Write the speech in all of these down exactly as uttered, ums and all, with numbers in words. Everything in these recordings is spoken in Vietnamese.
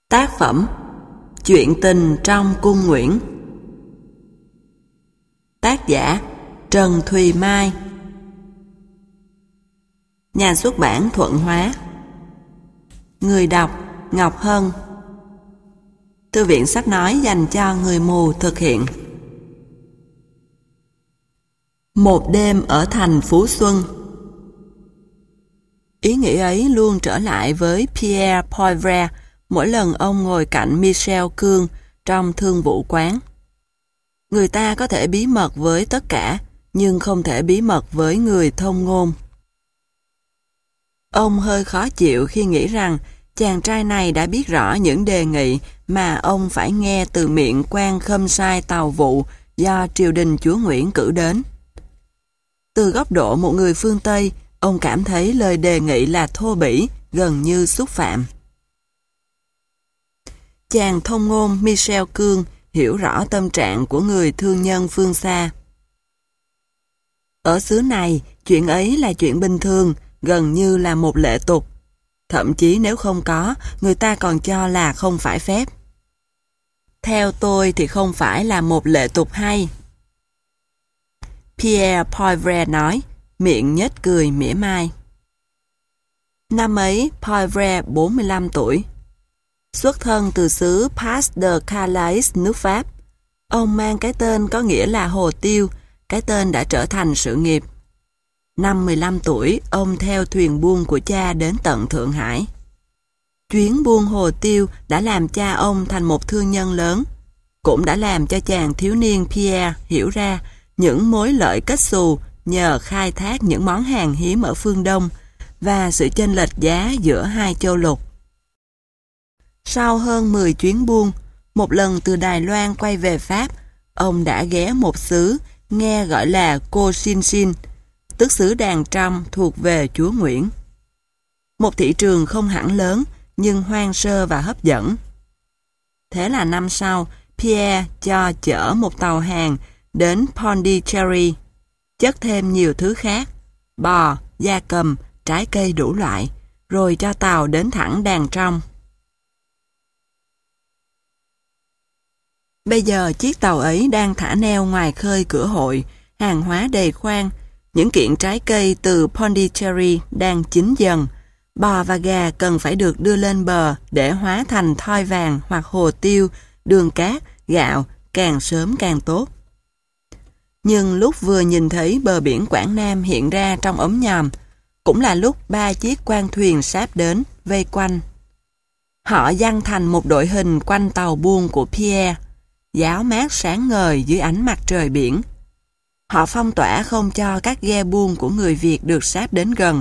Tác phẩm Chuyện tình trong cung Nguyễn. Tác giả Trần Thùy Mai. Nhà xuất bản Thuận Hóa. Người đọc Ngọc Hân. Thư viện sách nói dành cho người mù thực hiện. Một đêm ở thành Phú Xuân. Ý nghĩ ấy luôn trở lại với Pierre Poivre mỗi lần ông ngồi cạnh Michel Cương trong thương vụ quán. Người ta có thể bí mật với tất cả, nhưng không thể bí mật với người thông ngôn. Ông hơi khó chịu khi nghĩ rằng chàng trai này đã biết rõ những đề nghị mà ông phải nghe từ miệng quan khâm sai tàu vụ do triều đình chúa Nguyễn cử đến. Từ góc độ một người phương Tây, ông cảm thấy lời đề nghị là thô bỉ, gần như xúc phạm. Chàng thông ngôn Michel Cương hiểu rõ tâm trạng của người thương nhân phương xa. Ở xứ này, chuyện ấy là chuyện bình thường, gần như là một lệ tục. Thậm chí nếu không có, người ta còn cho là không phải phép. Theo tôi thì không phải là một lệ tục hay. Pierre Poivre nói, miệng nhếch cười mỉa mai. Năm ấy, Poivre bốn mươi lăm tuổi. Xuất thân từ xứ Pas de Calais, nước Pháp. Ông mang cái tên có nghĩa là Hồ Tiêu, cái tên đã trở thành sự nghiệp. Năm mười lăm tuổi, ông theo thuyền buôn của cha đến tận Thượng Hải. Chuyến buôn Hồ Tiêu đã làm cha ông thành một thương nhân lớn, cũng đã làm cho chàng thiếu niên Pierre hiểu ra những mối lợi kết xù nhờ khai thác những món hàng hiếm ở phương Đông và sự chênh lệch giá giữa hai châu lục. Sau hơn mười chuyến buôn, một lần từ Đài Loan quay về Pháp, ông đã ghé một xứ nghe gọi là Cochinchine, tức xứ đàn trong thuộc về chúa Nguyễn. Một thị trường không hẳn lớn, nhưng hoang sơ và hấp dẫn. Thế là năm sau, Pierre cho chở một tàu hàng đến Pondicherry, chất thêm nhiều thứ khác, bò, gia cầm, trái cây đủ loại, rồi cho tàu đến thẳng đàn trong. Bây giờ chiếc tàu ấy đang thả neo ngoài khơi cửa hội, hàng hóa đầy khoang, những kiện trái cây từ Pondicherry đang chín dần, bò và gà cần phải được đưa lên bờ để hóa thành thoi vàng hoặc hồ tiêu, đường cát, gạo, càng sớm càng tốt. Nhưng lúc vừa nhìn thấy bờ biển Quảng Nam hiện ra trong ống nhòm, cũng là lúc ba chiếc quan thuyền sáp đến, vây quanh. Họ giăng thành một đội hình quanh tàu buôn của Pierre, giáo mát sáng ngời dưới ánh mặt trời biển. Họ phong tỏa không cho các ghe buôn của người Việt được sáp đến gần.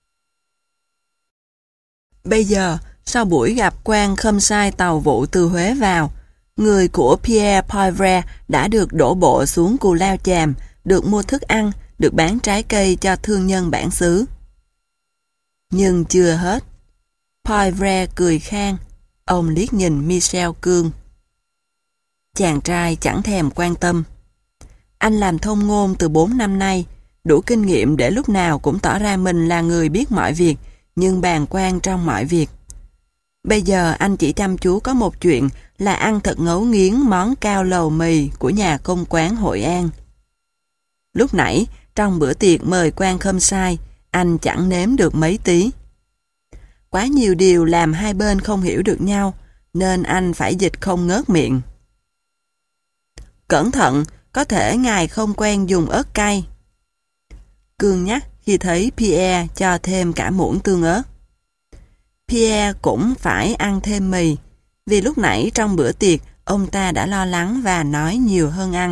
Bây giờ, sau buổi gặp quan khâm sai tàu vụ từ Huế vào, người của Pierre Poivre đã được đổ bộ xuống Cù Lao Chàm, được mua thức ăn, được bán trái cây cho thương nhân bản xứ. Nhưng chưa hết. Poivre cười khang, ông liếc nhìn Michel Cương. Chàng trai chẳng thèm quan tâm. Anh làm thông ngôn từ bốn năm nay, đủ kinh nghiệm để lúc nào cũng tỏ ra mình là người biết mọi việc, nhưng bàng quan trong mọi việc. Bây giờ anh chỉ chăm chú có một chuyện là ăn thật ngấu nghiến món cao lầu mì của nhà công quán Hội An. Lúc nãy, trong bữa tiệc mời quan khâm sai, anh chẳng nếm được mấy tí. Quá nhiều điều làm hai bên không hiểu được nhau, nên anh phải dịch không ngớt miệng. Cẩn thận, có thể ngài không quen dùng ớt cay. Cương nhắc khi thấy Pierre cho thêm cả muỗng tương ớt. Pierre cũng phải ăn thêm mì, vì lúc nãy trong bữa tiệc ông ta đã lo lắng và nói nhiều hơn ăn.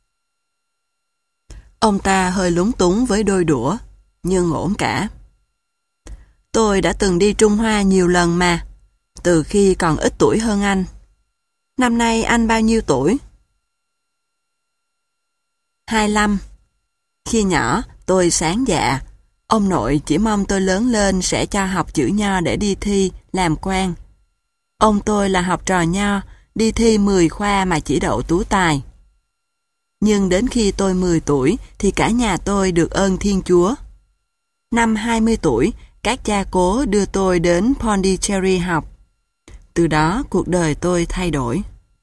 Ông ta hơi lúng túng với đôi đũa, nhưng ổn cả. Tôi đã từng đi Trung Hoa nhiều lần mà, từ khi còn ít tuổi hơn anh. Năm nay anh bao nhiêu tuổi? hai mươi lăm. Khi nhỏ, tôi sáng dạ. Ông nội chỉ mong tôi lớn lên sẽ cho học chữ Nho để đi thi, làm quan. Ông tôi là học trò Nho, đi thi mười khoa mà chỉ đậu tú tài. Nhưng đến khi tôi mười tuổi thì cả nhà tôi được ơn Thiên Chúa. Năm hai mươi tuổi, các cha cố đưa tôi đến Pondicherry học. Từ đó cuộc đời tôi thay đổi.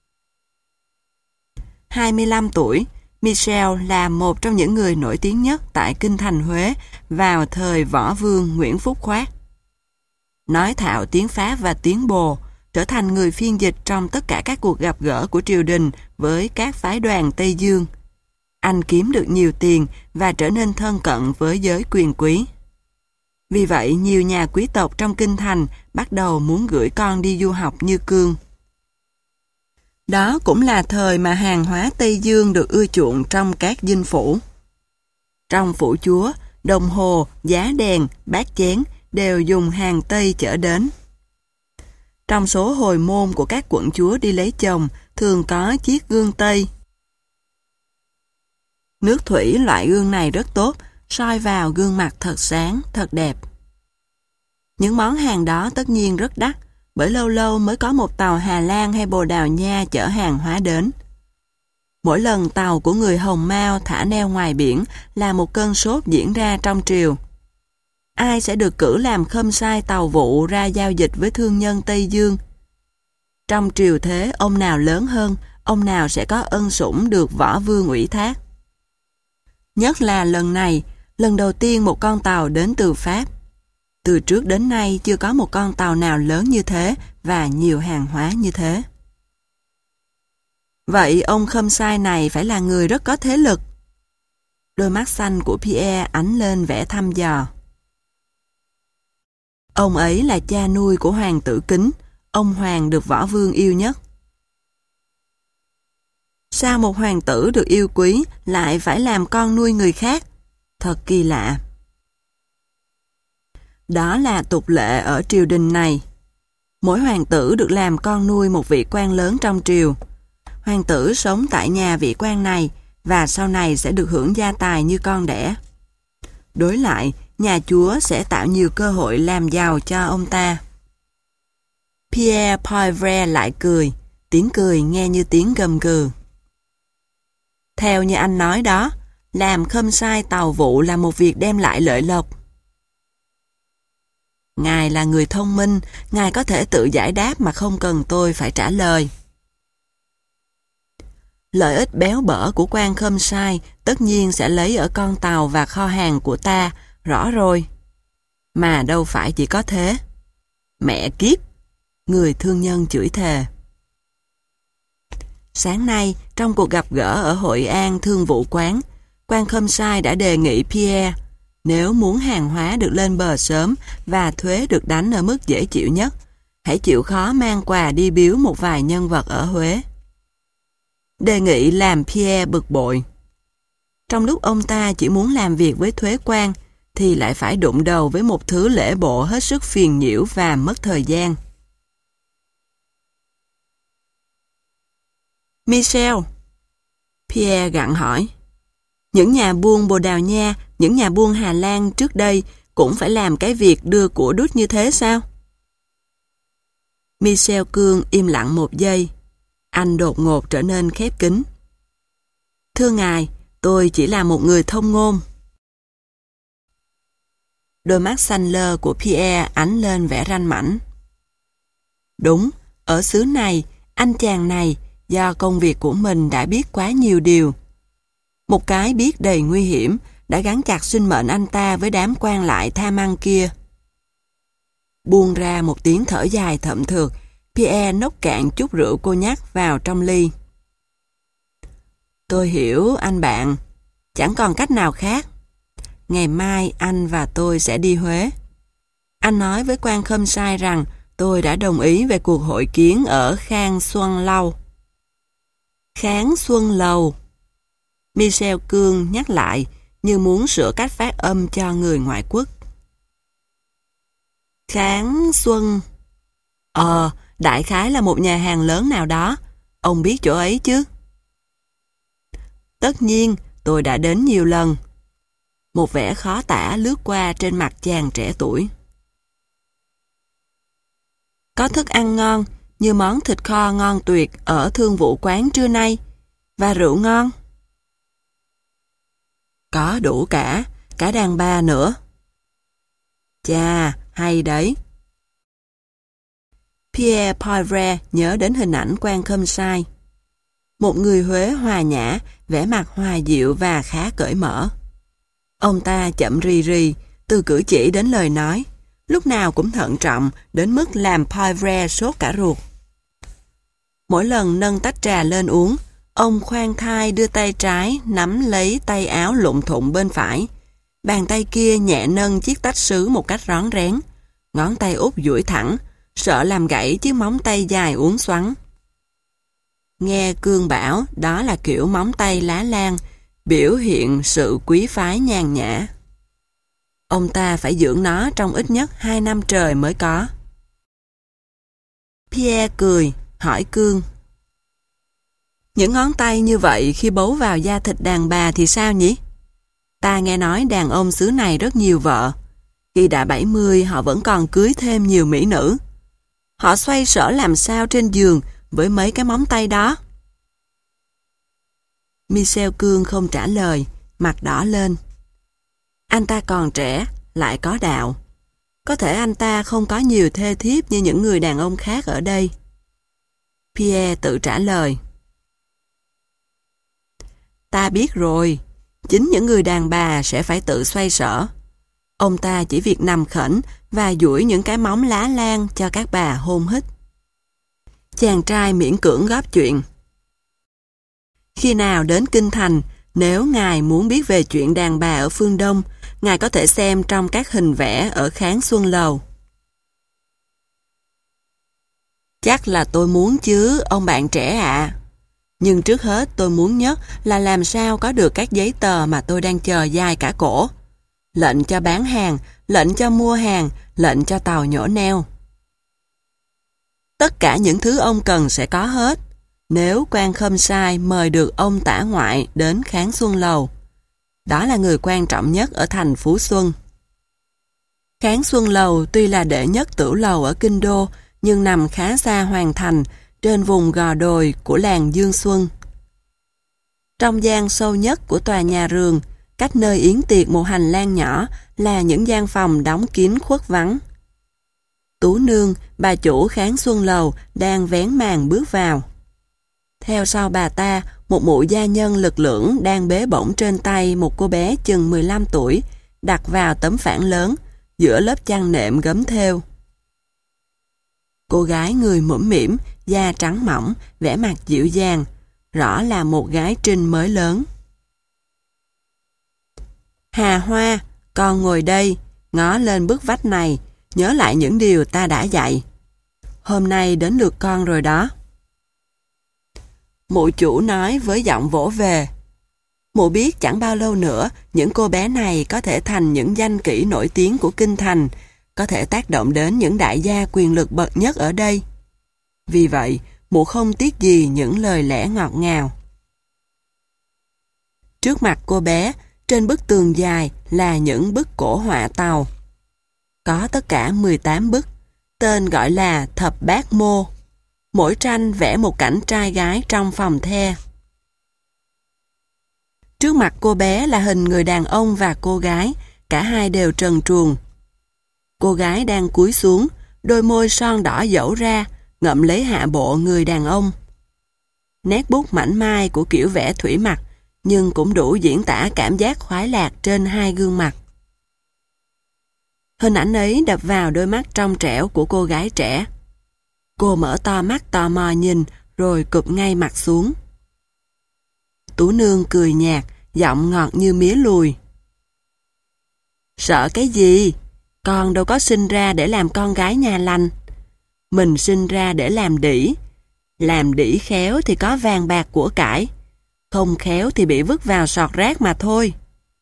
hai mươi lăm tuổi, Michel là một trong những người nổi tiếng nhất tại kinh thành Huế vào thời võ vương Nguyễn Phúc Khoát. Nói thạo tiếng Pháp và tiếng Bồ, trở thành người phiên dịch trong tất cả các cuộc gặp gỡ của triều đình với các phái đoàn Tây Dương. Anh kiếm được nhiều tiền và trở nên thân cận với giới quyền quý. Vì vậy, nhiều nhà quý tộc trong kinh thành bắt đầu muốn gửi con đi du học như Cương. Đó cũng là thời mà hàng hóa Tây Dương được ưa chuộng trong các dinh phủ. Trong phủ chúa, đồng hồ, giá đèn, bát chén đều dùng hàng Tây chở đến. Trong số hồi môn của các quận chúa đi lấy chồng thường có chiếc gương Tây. Nước thủy loại gương này rất tốt, soi vào gương mặt thật sáng, thật đẹp. Những món hàng đó tất nhiên rất đắt, bởi lâu lâu mới có một tàu Hà Lan hay Bồ Đào Nha chở hàng hóa đến. Mỗi lần tàu của người Hồng Mao thả neo ngoài biển là một cơn sốt diễn ra trong triều. Ai sẽ được cử làm khâm sai tàu vụ ra giao dịch với thương nhân Tây Dương? Trong triều thế, ông nào lớn hơn, ông nào sẽ có ân sủng được võ vương ủy thác. Nhất là lần này, lần đầu tiên một con tàu đến từ Pháp. Từ trước đến nay chưa có một con tàu nào lớn như thế và nhiều hàng hóa như thế. Vậy ông khâm sai này phải là người rất có thế lực. Đôi mắt xanh của Pierre ánh lên vẻ thăm dò. Ông ấy là cha nuôi của hoàng tử Kính, ông hoàng được võ vương yêu nhất. Sao một hoàng tử được yêu quý lại phải làm con nuôi người khác? Thật kỳ lạ. Đó là tục lệ ở triều đình này. Mỗi hoàng tử được làm con nuôi một vị quan lớn trong triều. Hoàng tử sống tại nhà vị quan này và sau này sẽ được hưởng gia tài như con đẻ. Đối lại, nhà chúa sẽ tạo nhiều cơ hội làm giàu cho ông ta. Pierre Poivre lại cười, tiếng cười nghe như tiếng gầm gừ. Theo như anh nói đó, làm khâm sai tàu vụ là một việc đem lại lợi lộc. Ngài là người thông minh, Ngài có thể tự giải đáp mà không cần tôi phải trả lời. Lợi ích béo bở của quan khâm sai tất nhiên sẽ lấy ở con tàu và kho hàng của ta, rõ rồi. Mà đâu phải chỉ có thế. Mẹ kiếp! Người thương nhân chửi thề. Sáng nay, trong cuộc gặp gỡ ở Hội An Thương vụ quán, quan khâm sai đã đề nghị Pierre, nếu muốn hàng hóa được lên bờ sớm và thuế được đánh ở mức dễ chịu nhất, hãy chịu khó mang quà đi biếu một vài nhân vật ở Huế. Đề nghị làm Pierre bực bội. Trong lúc ông ta chỉ muốn làm việc với thuế quan, thì lại phải đụng đầu với một thứ lễ bộ hết sức phiền nhiễu và mất thời gian. Michel, Pierre gặng hỏi, những nhà buôn Bồ Đào Nha, những nhà buôn Hà Lan trước đây cũng phải làm cái việc đưa của đút như thế sao? Michel Cương im lặng một giây. Anh đột ngột trở nên khép kín. Thưa ngài, tôi chỉ là một người thông ngôn. Đôi mắt xanh lơ của Pierre ánh lên vẻ ranh mãnh. Đúng, ở xứ này, anh chàng này, do công việc của mình đã biết quá nhiều điều. Một cái biết đầy nguy hiểm đã gắn chặt sinh mệnh anh ta với đám quan lại tham ăn kia. Buông ra một tiếng thở dài thậm thượt, Pierre nốc cạn chút rượu cô nhắc vào trong ly. Tôi hiểu anh bạn, chẳng còn cách nào khác. Ngày mai anh và tôi sẽ đi Huế. Anh nói với quan khâm sai rằng tôi đã đồng ý về cuộc hội kiến ở Khang Xuân Lâu. Kháng Xuân Lầu. Michel Cương nhắc lại như muốn sửa cách phát âm cho người ngoại quốc. Kháng Xuân. Ờ, đại khái là một nhà hàng lớn nào đó. Ông biết chỗ ấy chứ? Tất nhiên, tôi đã đến nhiều lần. Một vẻ khó tả lướt qua trên mặt chàng trẻ tuổi. Có thức ăn ngon, như món thịt kho ngon tuyệt ở thương vụ quán trưa nay. Và rượu ngon. Có đủ cả, cả đàn bà nữa. Chà, hay đấy. Pierre Poivre nhớ đến hình ảnh quan khâm sai. Một người Huế hòa nhã, vẻ mặt hòa dịu và khá cởi mở. Ông ta chậm rì rì, từ cử chỉ đến lời nói, lúc nào cũng thận trọng đến mức làm Poivre sốt cả ruột. Mỗi lần nâng tách trà lên uống, ông khoan thai đưa tay trái nắm lấy tay áo lụng thụng bên phải. Bàn tay kia nhẹ nâng chiếc tách sứ một cách rón rén. Ngón tay út duỗi thẳng, sợ làm gãy chiếc móng tay dài uốn xoắn. Nghe Cương bảo đó là kiểu móng tay lá lan, biểu hiện sự quý phái nhàn nhã. Ông ta phải dưỡng nó trong ít nhất hai năm trời mới có. Pierre cười, hỏi Cương. Những ngón tay như vậy khi bấu vào da thịt đàn bà thì sao nhỉ? Ta nghe nói đàn ông xứ này rất nhiều vợ. Khi đã bảy mươi họ vẫn còn cưới thêm nhiều mỹ nữ. Họ xoay sở làm sao trên giường với mấy cái móng tay đó? Michel Cương không trả lời, mặt đỏ lên. Anh ta còn trẻ, lại có đạo. Có thể anh ta không có nhiều thê thiếp như những người đàn ông khác ở đây. Pierre tự trả lời. Ta biết rồi, chính những người đàn bà sẽ phải tự xoay sở. Ông ta chỉ việc nằm khẩn và duỗi những cái móng lá lan cho các bà hôn hít. Chàng trai miễn cưỡng góp chuyện. Khi nào đến Kinh Thành, nếu ngài muốn biết về chuyện đàn bà ở phương Đông, ngài có thể xem trong các hình vẽ ở Kháng Xuân Lầu. Chắc là tôi muốn chứ, ông bạn trẻ ạ. Nhưng trước hết tôi muốn nhất là làm sao có được các giấy tờ mà tôi đang chờ dài cả cổ. Lệnh cho bán hàng, lệnh cho mua hàng, lệnh cho tàu nhổ neo. Tất cả những thứ ông cần sẽ có hết, nếu quan khâm sai mời được ông tả ngoại đến Kháng Xuân Lầu. Đó là người quan trọng nhất ở thành Phú Xuân. Kháng Xuân Lầu tuy là đệ nhất tửu lầu ở Kinh Đô, nhưng nằm khá xa hoàn thành, trên vùng gò đồi của làng Dương Xuân. Trong gian sâu nhất của tòa nhà rường, cách nơi yến tiệc một hành lang nhỏ là những gian phòng đóng kín khuất vắng. Tú Nương, bà chủ Kháng Xuân Lầu, đang vén màn bước vào. Theo sau bà ta, một mụ gia nhân lực lưỡng đang bế bổng trên tay một cô bé chừng mười lăm tuổi, đặt vào tấm phản lớn, giữa lớp chăn nệm gấm thêu. Cô gái người mũm mĩm, da trắng mỏng, vẻ mặt dịu dàng, rõ là một gái trinh mới lớn. Hà Hoa, con ngồi đây, ngó lên bức vách này, nhớ lại những điều ta đã dạy. Hôm nay đến lượt con rồi đó. Mụ chủ nói với giọng vỗ về. Mụ biết chẳng bao lâu nữa, những cô bé này có thể thành những danh kỹ nổi tiếng của Kinh Thành, có thể tác động đến những đại gia quyền lực bậc nhất ở đây. Vì vậy, mụ không tiếc gì những lời lẽ ngọt ngào. Trước mặt cô bé, trên bức tường dài là những bức cổ họa tàu. Có tất cả mười tám bức, tên gọi là Thập Bát Mô. Mỗi tranh vẽ một cảnh trai gái trong phòng the. Trước mặt cô bé là hình người đàn ông và cô gái, cả hai đều trần truồng. Cô gái đang cúi xuống, đôi môi son đỏ dẫu ra, ngậm lấy hạ bộ người đàn ông. Nét bút mảnh mai của kiểu vẽ thủy mặc, nhưng cũng đủ diễn tả cảm giác khoái lạc trên hai gương mặt. Hình ảnh ấy đập vào đôi mắt trong trẻo của cô gái trẻ. Cô mở to mắt tò mò nhìn, rồi cụp ngay mặt xuống. Tú Nương cười nhạt, giọng ngọt như mía lùi. Sợ cái gì? Con đâu có sinh ra để làm con gái nhà lành. Mình sinh ra để làm đĩ. Làm đĩ khéo thì có vàng bạc của cải. Không khéo thì bị vứt vào sọt rác mà thôi.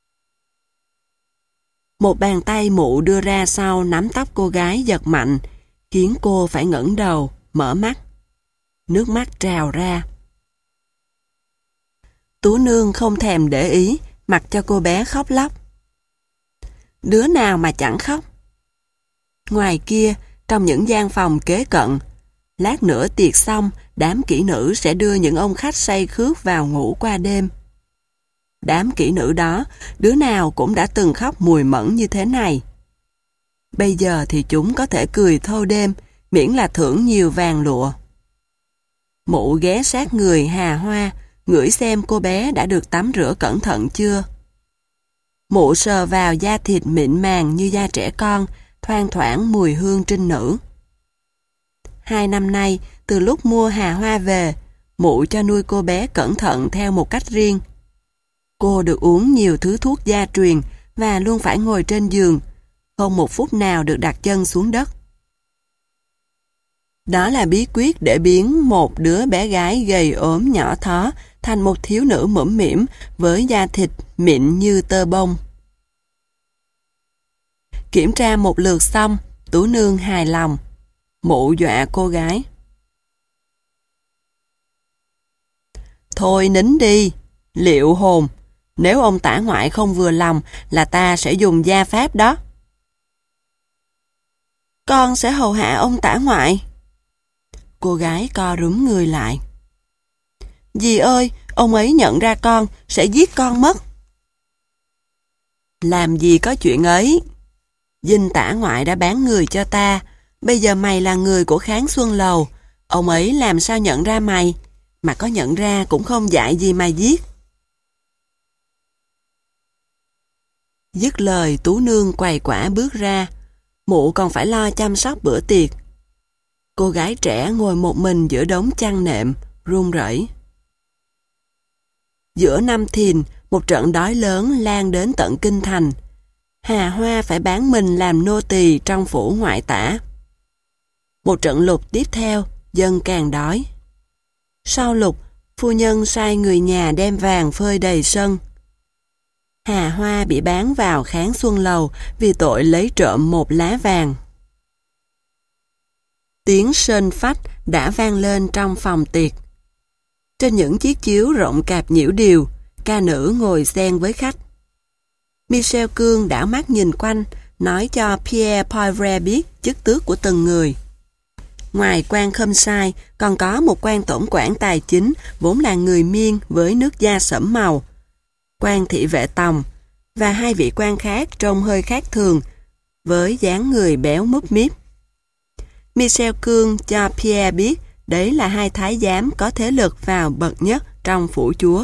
Một bàn tay mụ đưa ra sau nắm tóc cô gái giật mạnh, khiến cô phải ngẩng đầu, mở mắt. Nước mắt trào ra. Tú Nương không thèm để ý, mặc cho cô bé khóc lóc. Đứa nào mà chẳng khóc. Ngoài kia, trong những gian phòng kế cận, lát nữa tiệc xong, đám kỹ nữ sẽ đưa những ông khách say khướt vào ngủ qua đêm. Đám kỹ nữ đó, đứa nào cũng đã từng khóc mùi mẫn như thế này. Bây giờ thì chúng có thể cười thâu đêm, miễn là thưởng nhiều vàng lụa. Mụ ghé sát người Hà Hoa, ngửi xem cô bé đã được tắm rửa cẩn thận chưa. Mụ sờ vào da thịt mịn màng như da trẻ con, thoang thoảng mùi hương trinh nữ. Hai năm nay, từ lúc mua Hà Hoa về, mụ cho nuôi cô bé cẩn thận theo một cách riêng. Cô được uống nhiều thứ thuốc gia truyền và luôn phải ngồi trên giường, không một phút nào được đặt chân xuống đất. Đó là bí quyết để biến một đứa bé gái gầy ốm nhỏ thó thành một thiếu nữ mũm mĩm với da thịt mịn như tơ bông. Kiểm tra một lượt xong, Tú Nương hài lòng. Mụ dọa cô gái. Thôi nín đi, liệu hồn. Nếu ông tả ngoại không vừa lòng là ta sẽ dùng gia pháp đó. Con sẽ hầu hạ ông tả ngoại. Cô gái co rúm người lại. Dì ơi, ông ấy nhận ra con, sẽ giết con mất. Làm gì có chuyện ấy. Dinh tả ngoại đã bán người cho ta. Bây giờ mày là người của Kháng Xuân Lầu. Ông ấy làm sao nhận ra mày? Mà có nhận ra cũng không dạy gì mà giết. Dứt lời, Tú Nương quầy quả bước ra. Mụ còn phải lo chăm sóc bữa tiệc. Cô gái trẻ ngồi một mình giữa đống chăn nệm, run rẩy. Giữa năm Thìn, một trận đói lớn lan đến tận kinh thành. Hà Hoa phải bán mình làm nô tỳ trong phủ ngoại tả. Một trận lục tiếp theo, dân càng đói. Sau lục, phu nhân sai người nhà đem vàng phơi đầy sân. Hà Hoa bị bán vào Kháng Xuân Lầu vì tội lấy trộm một lá vàng. Tiếng sên phách đã vang lên trong phòng tiệc. Trên những chiếc chiếu rộng cạp nhiễu điều, ca nữ ngồi xen với khách. Michel Cương đảo mắt nhìn quanh, nói cho Pierre Poivre biết chức tước của từng người. Ngoài quan khâm sai, còn có một quan tổng quản tài chính vốn là người Miên với nước da sẫm màu, quan thị vệ tòng, và hai vị quan khác trông hơi khác thường, với dáng người béo múp míp. Michel Cương cho Pierre biết đấy là hai thái giám có thế lực vào bậc nhất trong phủ chúa.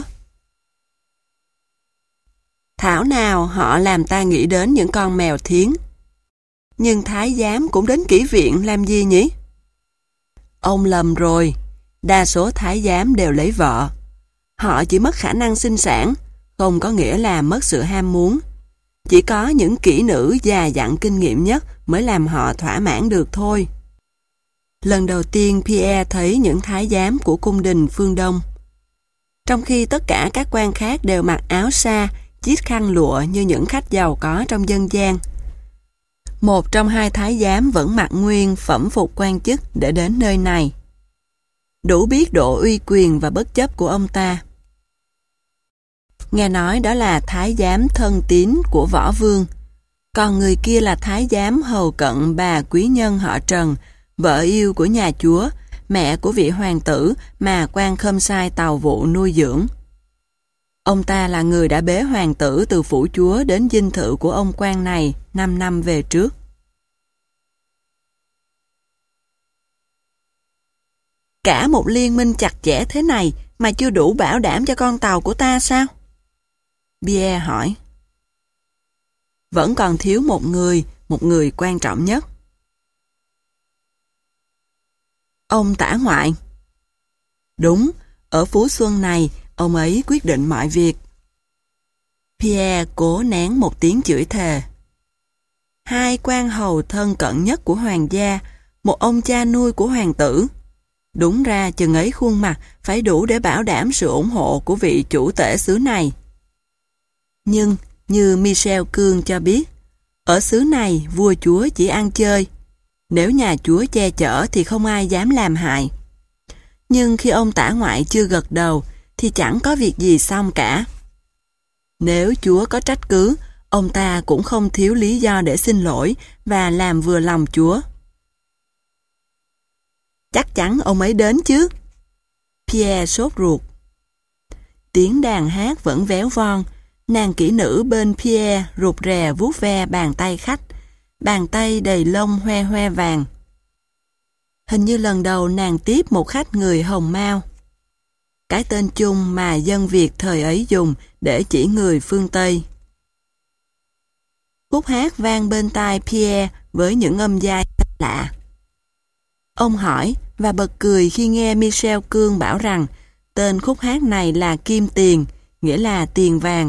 Thảo nào họ làm ta nghĩ đến những con mèo thiến. Nhưng thái giám cũng đến kỹ viện làm gì nhỉ? Ông lầm rồi, đa số thái giám đều lấy vợ. Họ chỉ mất khả năng sinh sản, không có nghĩa là mất sự ham muốn. Chỉ có những kỹ nữ già dặn kinh nghiệm nhất mới làm họ thỏa mãn được thôi. Lần đầu tiên Pierre thấy những thái giám của cung đình phương Đông. Trong khi tất cả các quan khác đều mặc áo sa, chiếc khăn lụa như những khách giàu có trong dân gian. Một trong hai thái giám vẫn mặc nguyên phẩm phục quan chức để đến nơi này. Đủ biết độ uy quyền và bất chấp của ông ta. Nghe nói đó là thái giám thân tín của võ vương. Còn người kia là thái giám hầu cận bà quý nhân họ Trần, vợ yêu của nhà chúa, mẹ của vị hoàng tử mà quan khâm sai Tàu Vụ nuôi dưỡng. Ông ta là người đã bế hoàng tử từ phủ chúa đến dinh thự của ông quan này năm năm về trước. Cả một liên minh chặt chẽ thế này mà chưa đủ bảo đảm cho con tàu của ta sao? Pierre hỏi. Vẫn còn thiếu một người, một người quan trọng nhất. Ông tả ngoại. Đúng, ở Phú Xuân này, ông ấy quyết định mọi việc. Pierre cố nén một tiếng chửi thề. Hai quan hầu thân cận nhất của hoàng gia, một ông cha nuôi của hoàng tử. Đúng ra chừng ấy khuôn mặt phải đủ để bảo đảm sự ủng hộ của vị chủ tể xứ này. Nhưng, như Michel Cương cho biết, ở xứ này vua chúa chỉ ăn chơi. Nếu nhà chúa che chở thì không ai dám làm hại. Nhưng khi ông tả ngoại chưa gật đầu thì chẳng có việc gì xong cả. Nếu chúa có trách cứ, ông ta cũng không thiếu lý do để xin lỗi và làm vừa lòng chúa. Chắc chắn ông ấy đến chứ? Pierre sốt ruột. Tiếng đàn hát vẫn véo von. Nàng kỹ nữ bên Pierre rụt rè vuốt ve bàn tay khách, bàn tay đầy lông hoe hoe vàng. Hình như lần đầu nàng tiếp một khách người Hồng Mao. Cái tên chung mà dân Việt thời ấy dùng để chỉ người phương Tây. Khúc hát vang bên tai Pierre với những âm giai lạ. Ông hỏi và bật cười khi nghe Michel Cương bảo rằng tên khúc hát này là Kim Tiền, nghĩa là tiền vàng.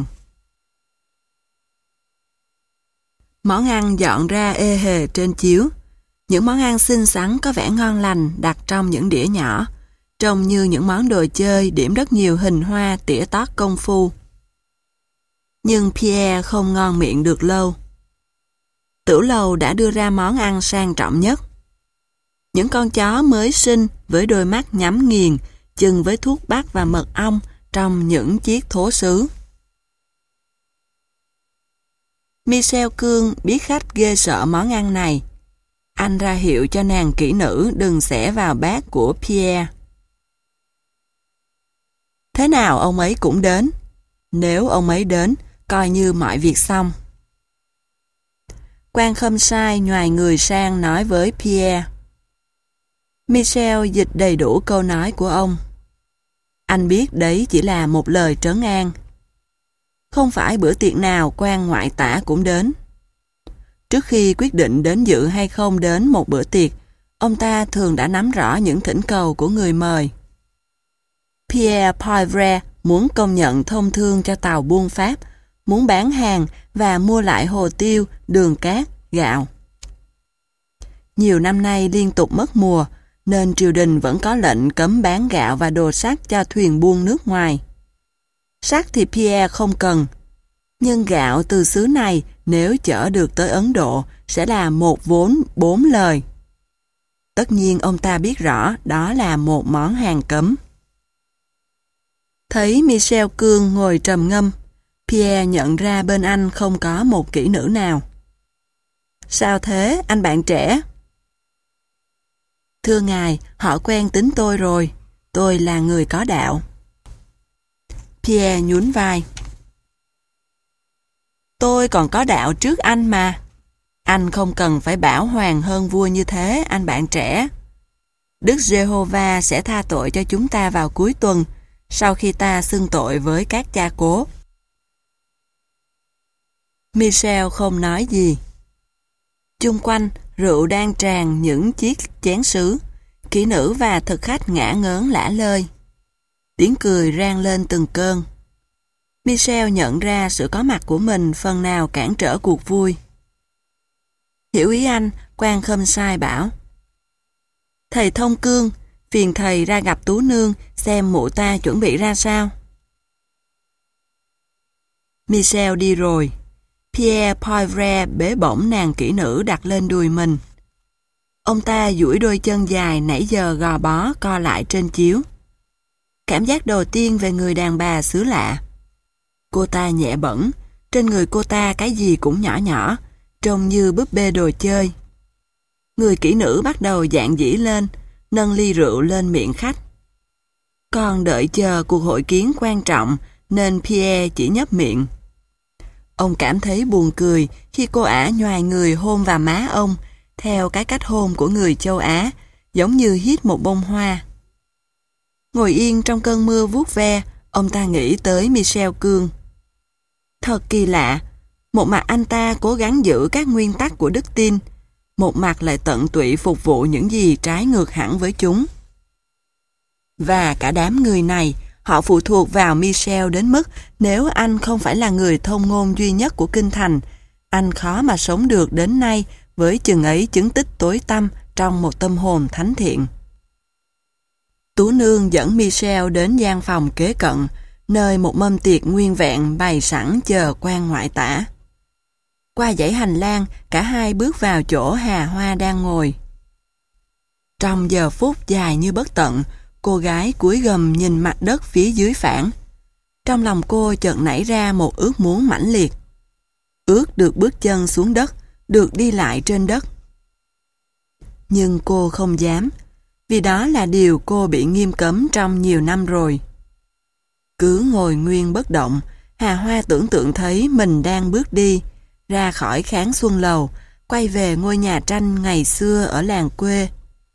Món ăn dọn ra ê hề trên chiếu. Những món ăn xinh xắn có vẻ ngon lành đặt trong những đĩa nhỏ, trông như những món đồ chơi điểm rất nhiều hình hoa tỉa tót công phu. Nhưng Pierre không ngon miệng được lâu. Tửu lầu đã đưa ra món ăn sang trọng nhất. Những con chó mới sinh với đôi mắt nhắm nghiền, chưng với thuốc bắc và mật ong trong những chiếc thố sứ. Michel Cương biết khách ghê sợ món ăn này. Anh ra hiệu cho nàng kỹ nữ đừng xẻ vào bát của Pierre. Thế nào ông ấy cũng đến. Nếu ông ấy đến, coi như mọi việc xong. Quan Khâm Sai nhoài người sang nói với Pierre. Michel dịch đầy đủ câu nói của ông. Anh biết đấy chỉ là một lời trấn an. Không phải bữa tiệc nào quan ngoại tả cũng đến. Trước khi quyết định đến dự hay không đến một bữa tiệc, ông ta thường đã nắm rõ những thỉnh cầu của người mời. Pierre Poivre muốn công nhận thông thương cho tàu buôn Pháp, muốn bán hàng và mua lại hồ tiêu, đường cát, gạo. Nhiều năm nay liên tục mất mùa, nên triều đình vẫn có lệnh cấm bán gạo và đồ sắt cho thuyền buôn nước ngoài. Sắt thì Pierre không cần, nhưng gạo từ xứ này nếu chở được tới Ấn Độ sẽ là một vốn bốn lời. Tất nhiên ông ta biết rõ đó là một món hàng cấm. Thấy Michel Cương ngồi trầm ngâm, Pierre nhận ra bên anh không có một kỹ nữ nào. Sao thế, anh bạn trẻ? Thưa ngài, họ quen tính tôi rồi. Tôi là người có đạo. Pierre nhún vai. Tôi còn có đạo trước anh mà. Anh không cần phải bảo hoàng hơn vua như thế, anh bạn trẻ. Đức Giê-hô-va sẽ tha tội cho chúng ta vào cuối tuần, sau khi ta xưng tội với các cha cố. Michel không nói gì. Chung quanh, rượu đang tràn những chiếc chén sứ, kỹ nữ và thực khách ngả ngớn lả lơi. Tiếng cười rang lên từng cơn. Michel nhận ra sự có mặt của mình phần nào cản trở cuộc vui. Hiểu ý anh, quan Khâm Sai bảo. Thầy Thông Cương, phiền thầy ra gặp Tú Nương xem mụ ta chuẩn bị ra sao. Michel đi rồi. Pierre Poivre bế bổng nàng kỹ nữ đặt lên đùi mình. Ông ta duỗi đôi chân dài nãy giờ gò bó co lại trên chiếu. Cảm giác đầu tiên về người đàn bà xứ lạ. Cô ta nhẹ bẫng, trên người cô ta cái gì cũng nhỏ nhỏ, trông như búp bê đồ chơi. Người kỹ nữ bắt đầu dạn dĩ lên, nâng ly rượu lên miệng khách. Còn đợi chờ cuộc hội kiến quan trọng nên Pierre chỉ nhấp miệng. Ông cảm thấy buồn cười khi cô ả nhoài người hôn vào má ông, theo cái cách hôn của người châu Á, giống như hít một bông hoa. Ngồi yên trong cơn mưa vuốt ve, ông ta nghĩ tới Michel Cương. Thật kỳ lạ, một mặt anh ta cố gắng giữ các nguyên tắc của đức tin, một mặt lại tận tụy phục vụ những gì trái ngược hẳn với chúng. Và cả đám người này, họ phụ thuộc vào Michel đến mức nếu anh không phải là người thông ngôn duy nhất của kinh thành, anh khó mà sống được đến nay với chừng ấy chứng tích tối tăm trong một tâm hồn thánh thiện. Tú Nương dẫn Michel đến gian phòng kế cận, nơi một mâm tiệc nguyên vẹn bày sẵn chờ quan ngoại tả. Qua dãy hành lang, cả hai bước vào chỗ Hà Hoa đang ngồi. Trong giờ phút dài như bất tận, cô gái cúi gầm nhìn mặt đất phía dưới phản. Trong lòng cô chợt nảy ra một ước muốn mãnh liệt. Ước được bước chân xuống đất, được đi lại trên đất. Nhưng cô không dám, vì đó là điều cô bị nghiêm cấm trong nhiều năm rồi. Cứ ngồi nguyên bất động, Hà Hoa tưởng tượng thấy mình đang bước đi, ra khỏi khán xuân lầu, quay về ngôi nhà tranh ngày xưa ở làng quê.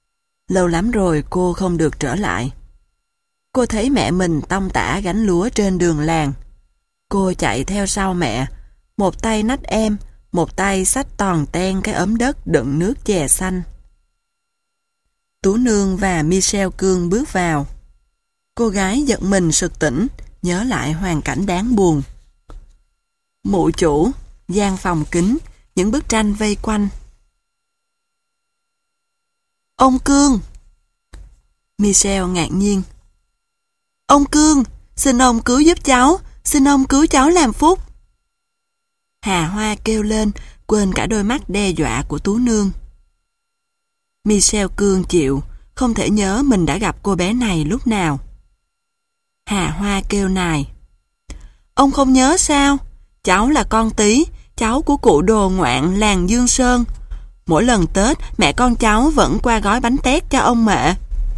Lâu lắm rồi cô không được trở lại. Cô thấy mẹ mình tông tả gánh lúa trên đường làng. Cô chạy theo sau mẹ, một tay nách em, một tay xách toàn ten cái ấm đất đựng nước chè xanh. Tú Nương và Michel Cương bước vào. Cô gái giật mình sực tỉnh, nhớ lại hoàn cảnh đáng buồn. Mụ chủ, gian phòng kính, những bức tranh vây quanh. Ông Cương! Michel ngạc nhiên. Ông Cương, xin ông cứu giúp cháu, xin ông cứu cháu làm phúc. Hà Hoa kêu lên, quên cả đôi mắt đe dọa của Tú Nương. Michel Cương chịu, không thể nhớ mình đã gặp cô bé này lúc nào. Hà Hoa kêu nài. Ông không nhớ sao? Cháu là con Tí, cháu của cụ Đồ Ngoạn làng Dương Sơn. Mỗi lần Tết, mẹ con cháu vẫn qua gói bánh tét cho ông mẹ.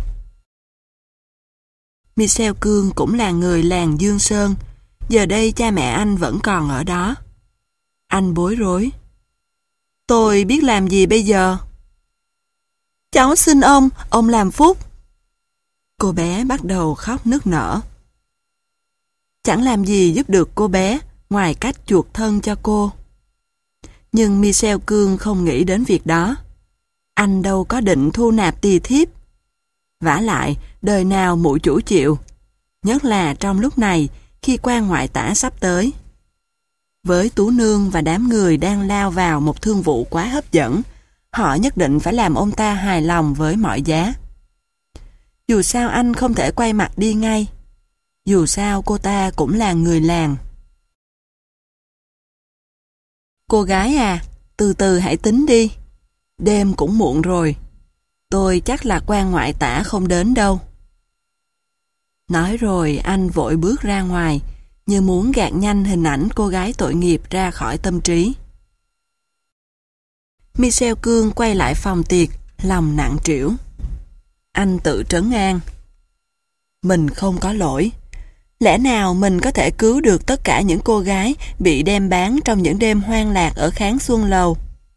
Michel Cương cũng là người làng Dương Sơn. Giờ đây cha mẹ anh vẫn còn ở đó. Anh bối rối. Tôi biết làm gì bây giờ? Cháu xin ông, ông làm phúc. Cô bé bắt đầu khóc nức nở. Chẳng làm gì giúp được cô bé, ngoài cách chuộc thân cho cô. Nhưng Michel Cương không nghĩ đến việc đó. Anh đâu có định thu nạp tỳ thiếp. Vả lại, đời nào mụ chủ chịu. Nhất là trong lúc này, khi quan ngoại tả sắp tới. Với Tú Nương và đám người đang lao vào một thương vụ quá hấp dẫn, họ nhất định phải làm ông ta hài lòng với mọi giá. Dù sao anh không thể quay mặt đi ngay. Dù sao cô ta cũng là người làng. Cô gái à, từ từ hãy tính đi. Đêm cũng muộn rồi. Tôi chắc là quan ngoại tả không đến đâu. Nói rồi anh vội bước ra ngoài, như muốn gạt nhanh hình ảnh cô gái tội nghiệp ra khỏi tâm trí. Michel Cương quay lại phòng tiệc, lòng nặng trĩu. Anh tự trấn an. Mình không có lỗi. Lẽ nào mình có thể cứu được tất cả những cô gái bị đem bán trong những đêm hoang lạc ở Kháng Xuân Lầu?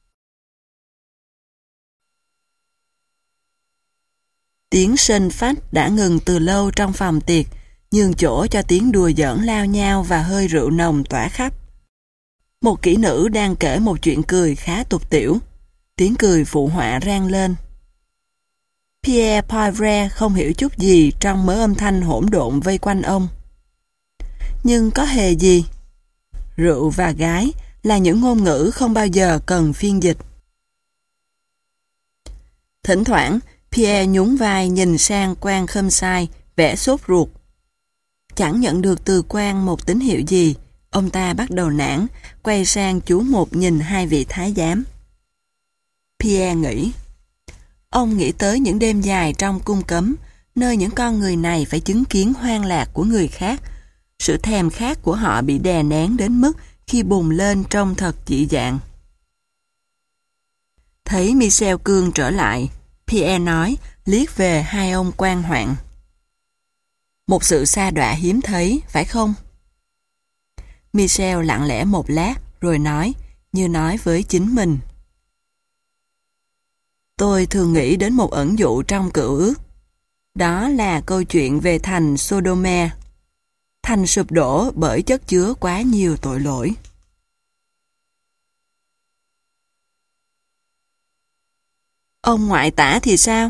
Tiếng sên phách đã ngừng từ lâu trong phòng tiệc, nhường chỗ cho tiếng đùa giỡn lao nhao và hơi rượu nồng tỏa khắp. Một kỹ nữ đang kể một chuyện cười khá tục tĩu. Tiếng cười phụ họa rang lên. Pierre Poivre không hiểu chút gì trong mớ âm thanh hỗn độn vây quanh ông. Nhưng có hề gì? Rượu và gái là những ngôn ngữ không bao giờ cần phiên dịch. Thỉnh thoảng, Pierre nhún vai nhìn sang quan khâm sai, vẻ sốt ruột. Chẳng nhận được từ quan một tín hiệu gì, ông ta bắt đầu nản, quay sang chú một nhìn hai vị thái giám. Pierre nghĩ. Ông nghĩ tới những đêm dài trong cung cấm, nơi những con người này phải chứng kiến hoang lạc của người khác. Sự thèm khát của họ bị đè nén đến mức khi bùng lên trông thật dị dạng. Thấy Michel Cương trở lại, Pierre nói, liếc về hai ông quan hoạn. Một sự sa đọa hiếm thấy, phải không? Michel lặng lẽ một lát, rồi nói, như nói với chính mình. Tôi thường nghĩ đến một ẩn dụ trong Cựu Ước. Đó là câu chuyện về thành Sodome. Thành sụp đổ bởi chất chứa quá nhiều tội lỗi. Ông ngoại tả thì sao?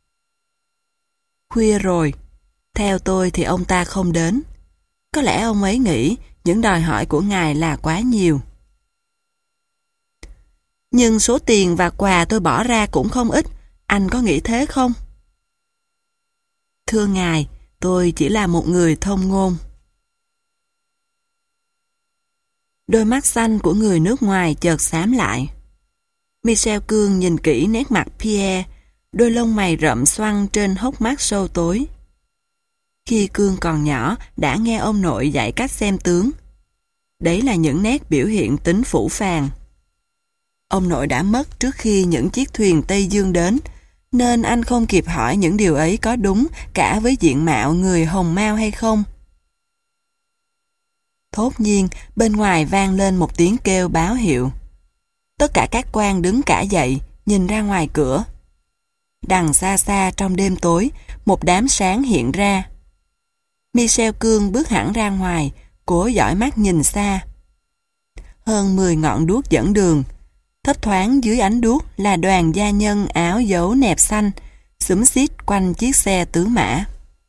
Khuya rồi. Theo tôi thì ông ta không đến. Có lẽ ông ấy nghĩ những đòi hỏi của ngài là quá nhiều. Nhưng số tiền và quà tôi bỏ ra cũng không ít. Anh có nghĩ thế không? Thưa ngài, tôi chỉ là một người thông ngôn. Đôi mắt xanh của người nước ngoài chợt xám lại. Michel Cương nhìn kỹ nét mặt Pierre, đôi lông mày rậm xoăn trên hốc mắt sâu tối. Khi Cương còn nhỏ, đã nghe ông nội dạy cách xem tướng. Đấy là những nét biểu hiện tính phũ phàng. Ông nội đã mất trước khi những chiếc thuyền Tây Dương đến, nên anh không kịp hỏi những điều ấy có đúng cả với diện mạo người hồng mao hay không. Thốt nhiên, bên ngoài vang lên một tiếng kêu báo hiệu. Tất cả các quan đứng cả dậy, nhìn ra ngoài cửa. Đằng xa xa trong đêm tối, một đám sáng hiện ra. Michel Cương bước hẳn ra ngoài, cố dõi mắt nhìn xa. Hơn mười ngọn đuốc dẫn đường. Thấp thoáng dưới ánh đuốc là đoàn gia nhân áo dấu nẹp xanh, xúm xít quanh chiếc xe tứ mã.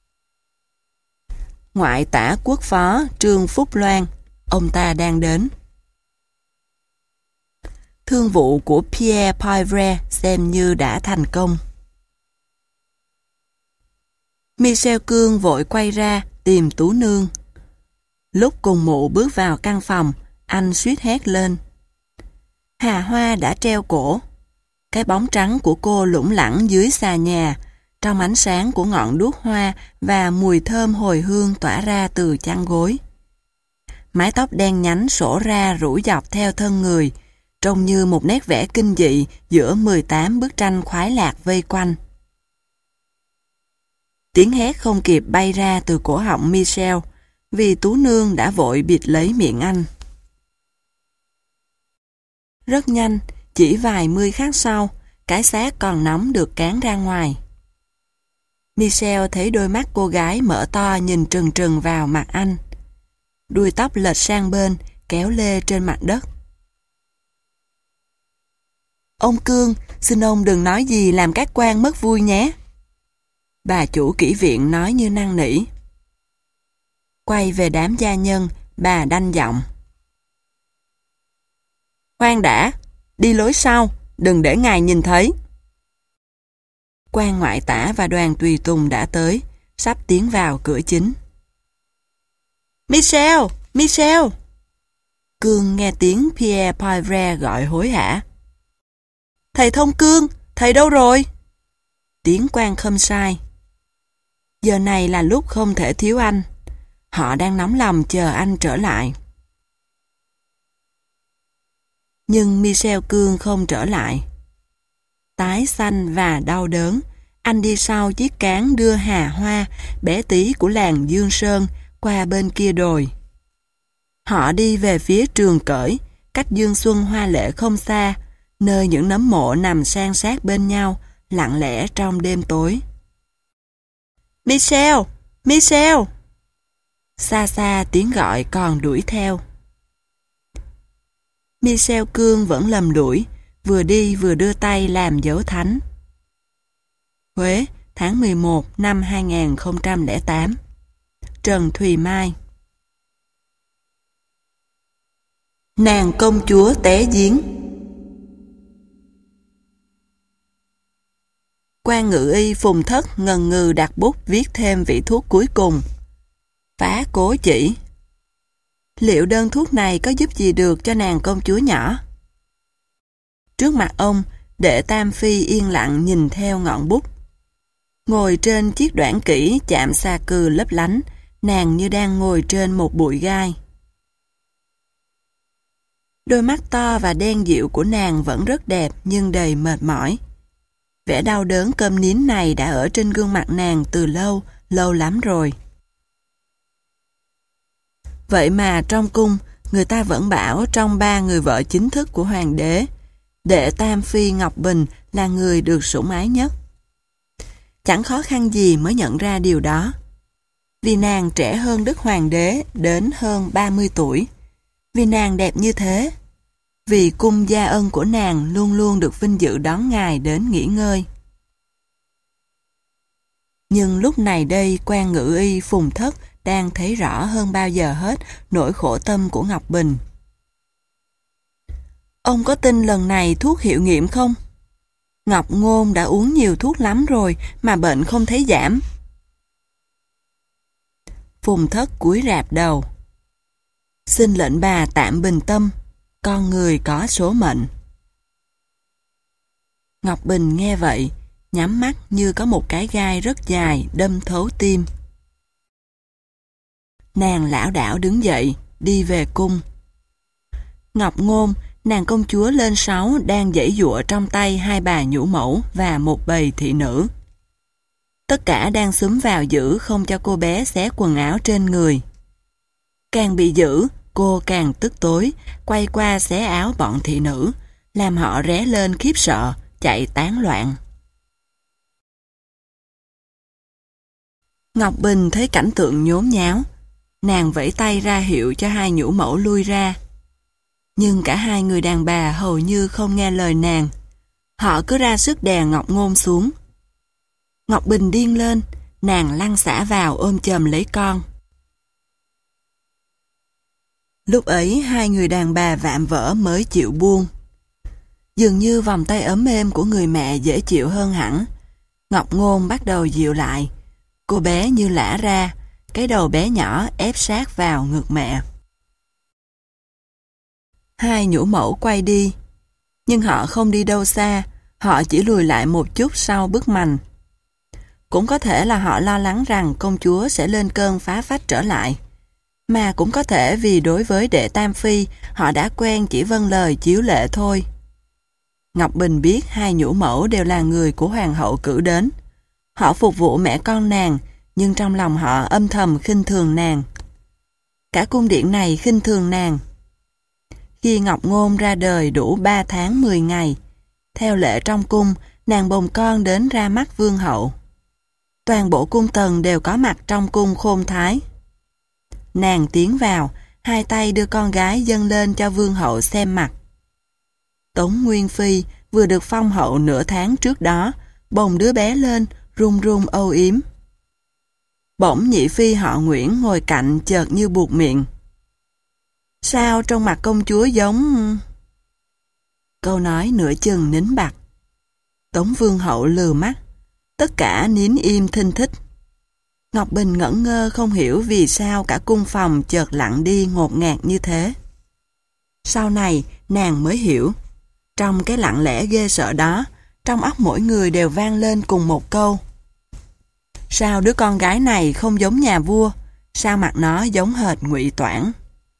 Ngoại tả quốc phó Trương Phúc Loan, ông ta đang đến. Thương vụ của Pierre Poivre xem như đã thành công. Michel Cương vội quay ra tìm Tú Nương. Lúc cùng mụ bước vào căn phòng, anh suýt hét lên. Hà Hoa đã treo cổ. Cái bóng trắng của cô lủng lẳng dưới xà nhà, trong ánh sáng của ngọn đuốc hoa và mùi thơm hồi hương tỏa ra từ chăn gối. Mái tóc đen nhánh xổ ra rủ dọc theo thân người, trông như một nét vẽ kinh dị giữa mười tám bức tranh khoái lạc vây quanh. Tiếng hét không kịp bay ra từ cổ họng Michel, vì Tú Nương đã vội bịt lấy miệng anh. Rất nhanh, chỉ vài mươi khắc sau, cái xác còn nóng được cán ra ngoài. Michel thấy đôi mắt cô gái mở to nhìn trừng trừng vào mặt anh. Đuôi tóc lệch sang bên, kéo lê trên mặt đất. Ông Cương, xin ông đừng nói gì làm các quan mất vui nhé. Bà chủ kỹ viện nói như năn nỉ. Quay về đám gia nhân, bà đanh giọng. Khoan đã, đi lối sau, đừng để ngài nhìn thấy. Quan ngoại tả và đoàn tùy tùng đã tới, sắp tiến vào cửa chính. Michel! Michel! Cương nghe tiếng Pierre Poivre gọi hối hả. Thầy Thông Cương, thầy đâu rồi? Tiếng quan khâm sai. Giờ này là lúc không thể thiếu anh. Họ đang nóng lòng chờ anh trở lại. Nhưng Michel Cương không trở lại. Tái xanh và đau đớn, anh đi sau chiếc cán đưa Hà Hoa, bé tí của làng Dương Sơn, qua bên kia đồi. Họ đi về phía Trường Cởi, cách Dương Xuân hoa lệ không xa, nơi những nấm mộ nằm san sát bên nhau, lặng lẽ trong đêm tối. Michel! Michel! Xa xa tiếng gọi còn đuổi theo. Michel Cương vẫn lầm đuổi, vừa đi vừa đưa tay làm dấu thánh. Huế, tháng mười một năm hai nghìn không trăm lẻ tám. Trần Thùy Mai. Nàng công chúa té giếng. Quan ngự y Phùng Thất ngần ngừ đặt bút viết thêm vị thuốc cuối cùng. Phá cố chỉ. Liệu đơn thuốc này có giúp gì được cho nàng công chúa nhỏ? Trước mặt ông, đệ Tam Phi yên lặng nhìn theo ngọn bút. Ngồi trên chiếc đoản kỷ chạm xà cừ lấp lánh, nàng như đang ngồi trên một bụi gai. Đôi mắt to và đen dịu của nàng vẫn rất đẹp nhưng đầy mệt mỏi. Vẻ đau đớn câm nín này đã ở trên gương mặt nàng từ lâu, lâu lắm rồi. Vậy mà trong cung, người ta vẫn bảo trong ba người vợ chính thức của hoàng đế, đệ Tam Phi Ngọc Bình là người được sủng ái nhất. Chẳng khó khăn gì mới nhận ra điều đó. Vì nàng trẻ hơn Đức Hoàng đế đến hơn ba mươi tuổi. Vì nàng đẹp như thế. Vì cung gia ân của nàng luôn luôn được vinh dự đón ngài đến nghỉ ngơi. Nhưng lúc này đây quan ngự y Phùng Thất đang thấy rõ hơn bao giờ hết nỗi khổ tâm của Ngọc Bình. Ông có tin lần này thuốc hiệu nghiệm không? Ngọc Ngôn đã uống nhiều thuốc lắm rồi mà bệnh không thấy giảm. Phùng Thất cúi rạp đầu. Xin lệnh bà tạm bình tâm, con người có số mệnh. Ngọc Bình nghe vậy, nhắm mắt như có một cái gai rất dài đâm thấu tim. Nàng lảo đảo đứng dậy, đi về cung. Ngọc Ngôn, nàng công chúa lên sáu đang giãy giụa trong tay hai bà nhũ mẫu và một bầy thị nữ. Tất cả đang xúm vào giữ không cho cô bé xé quần áo trên người. Càng bị giữ, cô càng tức tối, quay qua xé áo bọn thị nữ, làm họ ré lên khiếp sợ, chạy tán loạn. Ngọc Bình thấy cảnh tượng nhốn nháo, nàng vẫy tay ra hiệu cho hai nhũ mẫu lui ra. Nhưng cả hai người đàn bà hầu như không nghe lời nàng. Họ cứ ra sức đè Ngọc Ngôn xuống. Ngọc Bình điên lên, nàng lăn xả vào ôm chầm lấy con. Lúc ấy hai người đàn bà vạm vỡ mới chịu buông. Dường như vòng tay ấm êm của người mẹ dễ chịu hơn hẳn. Ngọc Ngôn bắt đầu dịu lại. Cô bé như lả ra, cái đầu bé nhỏ ép sát vào ngực mẹ. Hai nhũ mẫu quay đi, nhưng họ không đi đâu xa, họ chỉ lùi lại một chút sau bức mành. Cũng có thể là họ lo lắng rằng công chúa sẽ lên cơn phá phách trở lại, mà cũng có thể vì đối với đệ Tam Phi, họ đã quen chỉ vâng lời chiếu lệ thôi. Ngọc Bình biết hai nhũ mẫu đều là người của hoàng hậu cử đến. Họ phục vụ mẹ con nàng, nhưng trong lòng họ âm thầm khinh thường nàng. Cả cung điện này khinh thường nàng. Khi Ngọc Ngôn ra đời đủ ba tháng mười ngày, theo lệ trong cung, nàng bồng con đến ra mắt vương hậu. Toàn bộ cung tần đều có mặt trong cung khôn thái. Nàng tiến vào, hai tay đưa con gái dâng lên cho vương hậu xem mặt. Tống Nguyên Phi vừa được phong hậu nửa tháng trước đó, bồng đứa bé lên, run run âu yếm. Bỗng nhị phi họ Nguyễn ngồi cạnh chợt như buột miệng. Sao trong mặt công chúa giống... Câu nói nửa chừng nín bặt. Tống vương hậu lừ mắt, tất cả nín im thinh thích. Ngọc Bình ngẩn ngơ không hiểu vì sao cả cung phòng chợt lặng đi ngột ngạt như thế. Sau này nàng mới hiểu, trong cái lặng lẽ ghê sợ đó, trong óc mỗi người đều vang lên cùng một câu. Sao đứa con gái này không giống nhà vua, sao mặt nó giống hệt Ngụy Toản.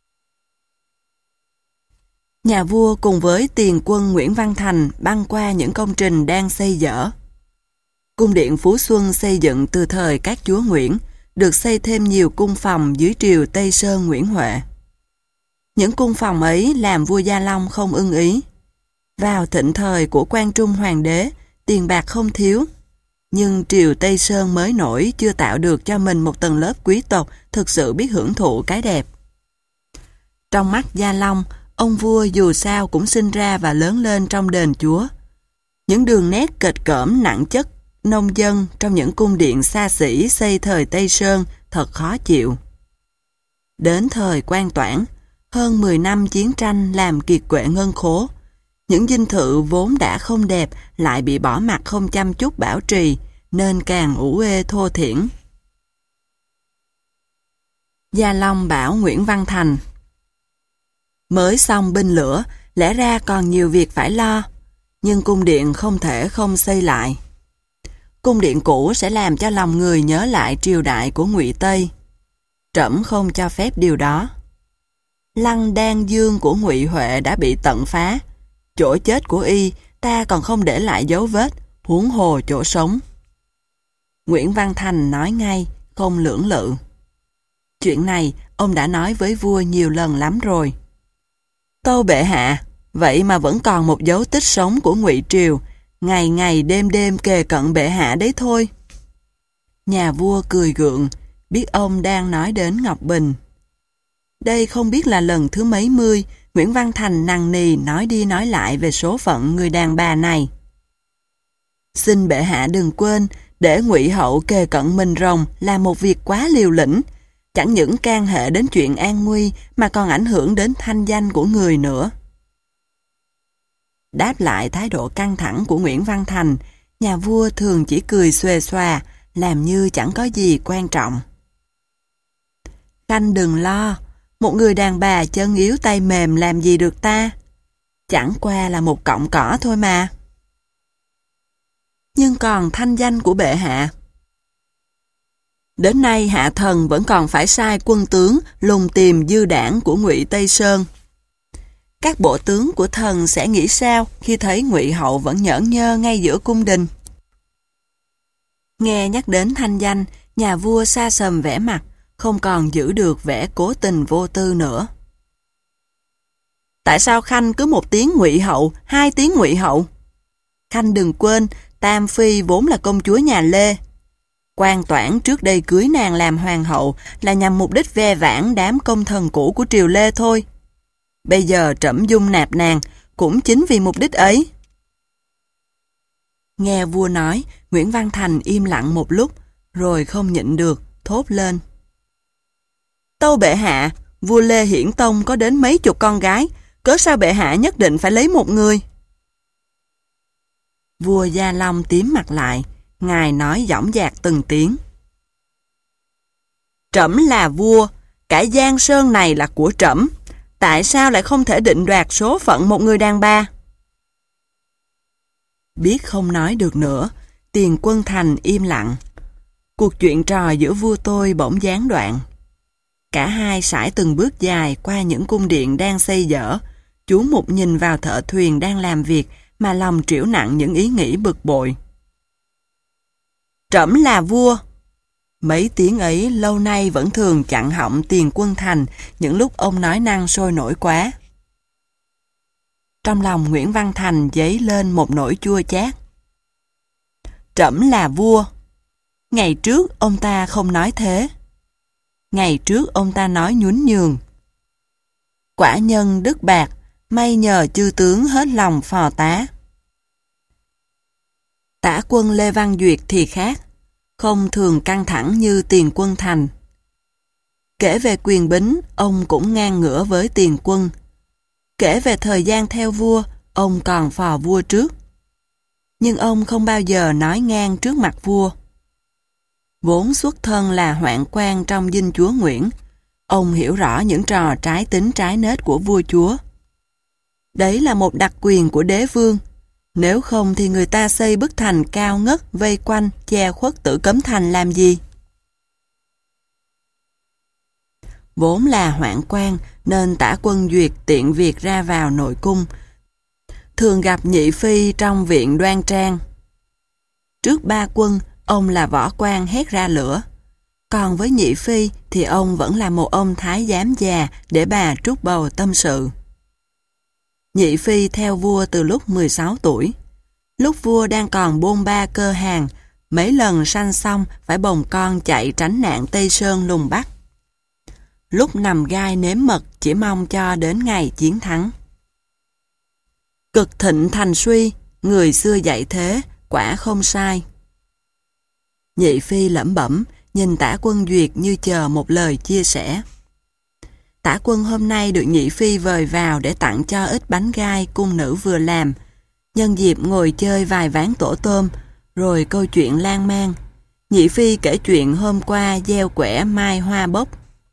Nhà vua cùng với tiền quân Nguyễn Văn Thành băng qua những công trình đang xây dở. Cung điện Phú Xuân xây dựng từ thời các chúa Nguyễn, được xây thêm nhiều cung phòng dưới triều Tây Sơn Nguyễn Huệ. Những cung phòng ấy làm vua Gia Long không ưng ý. Vào thịnh thời của Quang Trung Hoàng đế, tiền bạc không thiếu, nhưng triều Tây Sơn mới nổi chưa tạo được cho mình một tầng lớp quý tộc thực sự biết hưởng thụ cái đẹp. Trong mắt Gia Long, ông vua dù sao cũng sinh ra và lớn lên trong đền chúa. Những đường nét kịch cỡm nặng chất nông dân trong những cung điện xa xỉ xây thời Tây Sơn thật khó chịu. Đến thời Quan Toản, hơn mười năm chiến tranh làm kiệt quệ ngân khố. Những dinh thự vốn đã không đẹp lại bị bỏ mặc không chăm chút bảo trì, nên càng ủ ê thô thiển. Gia Long bảo Nguyễn Văn Thành: mới xong binh lửa, lẽ ra còn nhiều việc phải lo, nhưng cung điện không thể không xây lại. Cung điện cũ sẽ làm cho lòng người nhớ lại triều đại của Ngụy Tây. Trẫm không cho phép điều đó. Lăng Đan Dương của Ngụy Huệ đã bị tận phá. Chỗ chết của y ta còn không để lại dấu vết, huống hồ chỗ sống. Nguyễn Văn Thành nói ngay, không lưỡng lự. Chuyện này ông đã nói với vua nhiều lần lắm rồi. Tâu bệ hạ, vậy mà vẫn còn một dấu tích sống của Ngụy Triều, ngày ngày đêm đêm kề cận bệ hạ đấy thôi. Nhà vua cười gượng, biết ông đang nói đến Ngọc Bình. Đây không biết là lần thứ mấy mươi, Nguyễn Văn Thành nằng nì nói đi nói lại về số phận người đàn bà này. Xin bệ hạ đừng quên, để Ngụy hậu kề cận mình rồng là một việc quá liều lĩnh, chẳng những can hệ đến chuyện an nguy mà còn ảnh hưởng đến thanh danh của người nữa. Đáp lại thái độ căng thẳng của Nguyễn Văn Thành, nhà vua thường chỉ cười xuề xòa, làm như chẳng có gì quan trọng. Khanh đừng lo, một người đàn bà chân yếu tay mềm làm gì được ta? Chẳng qua là một cọng cỏ thôi mà. Nhưng còn thanh danh của bệ hạ. Đến nay hạ thần vẫn còn phải sai quân tướng lùng tìm dư đảng của Ngụy Tây Sơn. Các bộ tướng của thần sẽ nghĩ sao khi thấy Ngụy hậu vẫn nhởn nhơ ngay giữa cung đình? Nghe nhắc đến thanh danh, nhà vua sa sầm vẻ mặt, không còn giữ được vẻ cố tình vô tư nữa. Tại sao Khanh cứ một tiếng Ngụy hậu, hai tiếng Ngụy hậu? Khanh đừng quên, Tam Phi vốn là công chúa nhà Lê. Quan Toản trước đây cưới nàng làm hoàng hậu là nhằm mục đích ve vãn đám công thần cũ của triều Lê thôi. Bây giờ trẫm dung nạp nàng cũng chính vì mục đích ấy. Nghe vua nói, Nguyễn Văn Thành im lặng một lúc, rồi không nhịn được, thốt lên. Tâu bệ hạ, vua Lê Hiển Tông có đến mấy chục con gái, cớ sao bệ hạ nhất định phải lấy một người? Vua Gia Long tím mặt lại, ngài nói dõng dạc từng tiếng. Trẫm là vua, cả Giang Sơn này là của trẫm, tại sao lại không thể định đoạt số phận một người đàn bà? Biết không nói được nữa, Tiền Quân Thành im lặng. Cuộc chuyện trò giữa vua tôi bỗng gián đoạn. Cả hai sải từng bước dài qua những cung điện đang xây dở, chú mục nhìn vào thợ thuyền đang làm việc mà lòng trĩu nặng những ý nghĩ bực bội. Trẫm là vua. Mấy tiếng ấy lâu nay vẫn thường chặn họng Tiền Quân Thành những lúc ông nói năng sôi nổi quá. Trong lòng Nguyễn Văn Thành dấy lên một nỗi chua chát. Trẫm là vua. Ngày trước ông ta không nói thế. Ngày trước ông ta nói nhún nhường. Quả nhân đức bạc, may nhờ chư tướng hết lòng phò tá. Tả quân Lê Văn Duyệt thì khác, không thường căng thẳng như Tiền Quân Thành. Kể về quyền bính, ông cũng ngang ngửa với Tiền Quân. Kể về thời gian theo vua, ông còn phò vua trước. Nhưng ông không bao giờ nói ngang trước mặt vua. Vốn xuất thân là hoạn quan trong dinh chúa Nguyễn, ông hiểu rõ những trò trái tính trái nết của vua chúa. Đấy là một đặc quyền của đế vương. Nếu không thì người ta xây bức thành cao ngất vây quanh, che khuất Tử Cấm Thành làm gì? Vốn là hoạn quan nên Tả Quân Duyệt tiện việc ra vào nội cung, thường gặp nhị phi trong viện đoan trang. Trước ba quân, ông là võ quan hét ra lửa. Còn với nhị phi thì ông vẫn là một ông thái giám già để bà trút bầu tâm sự. Nhị phi theo vua từ lúc mười sáu tuổi. Lúc vua đang còn bôn ba cơ hàng, mấy lần sanh xong phải bồng con chạy tránh nạn Tây Sơn lùng Bắc. Lúc nằm gai nếm mật chỉ mong cho đến ngày chiến thắng. Cực thịnh thành suy, người xưa dạy thế, quả không sai. Nhị phi lẩm bẩm, nhìn Tả Quân Duyệt như chờ một lời chia sẻ. Tả Quân hôm nay được nhị phi vời vào để tặng cho ít bánh gai cung nữ vừa làm, nhân dịp ngồi chơi vài ván tổ tôm, rồi câu chuyện lan man. Nhị phi kể chuyện hôm qua gieo quẻ mai hoa bốc.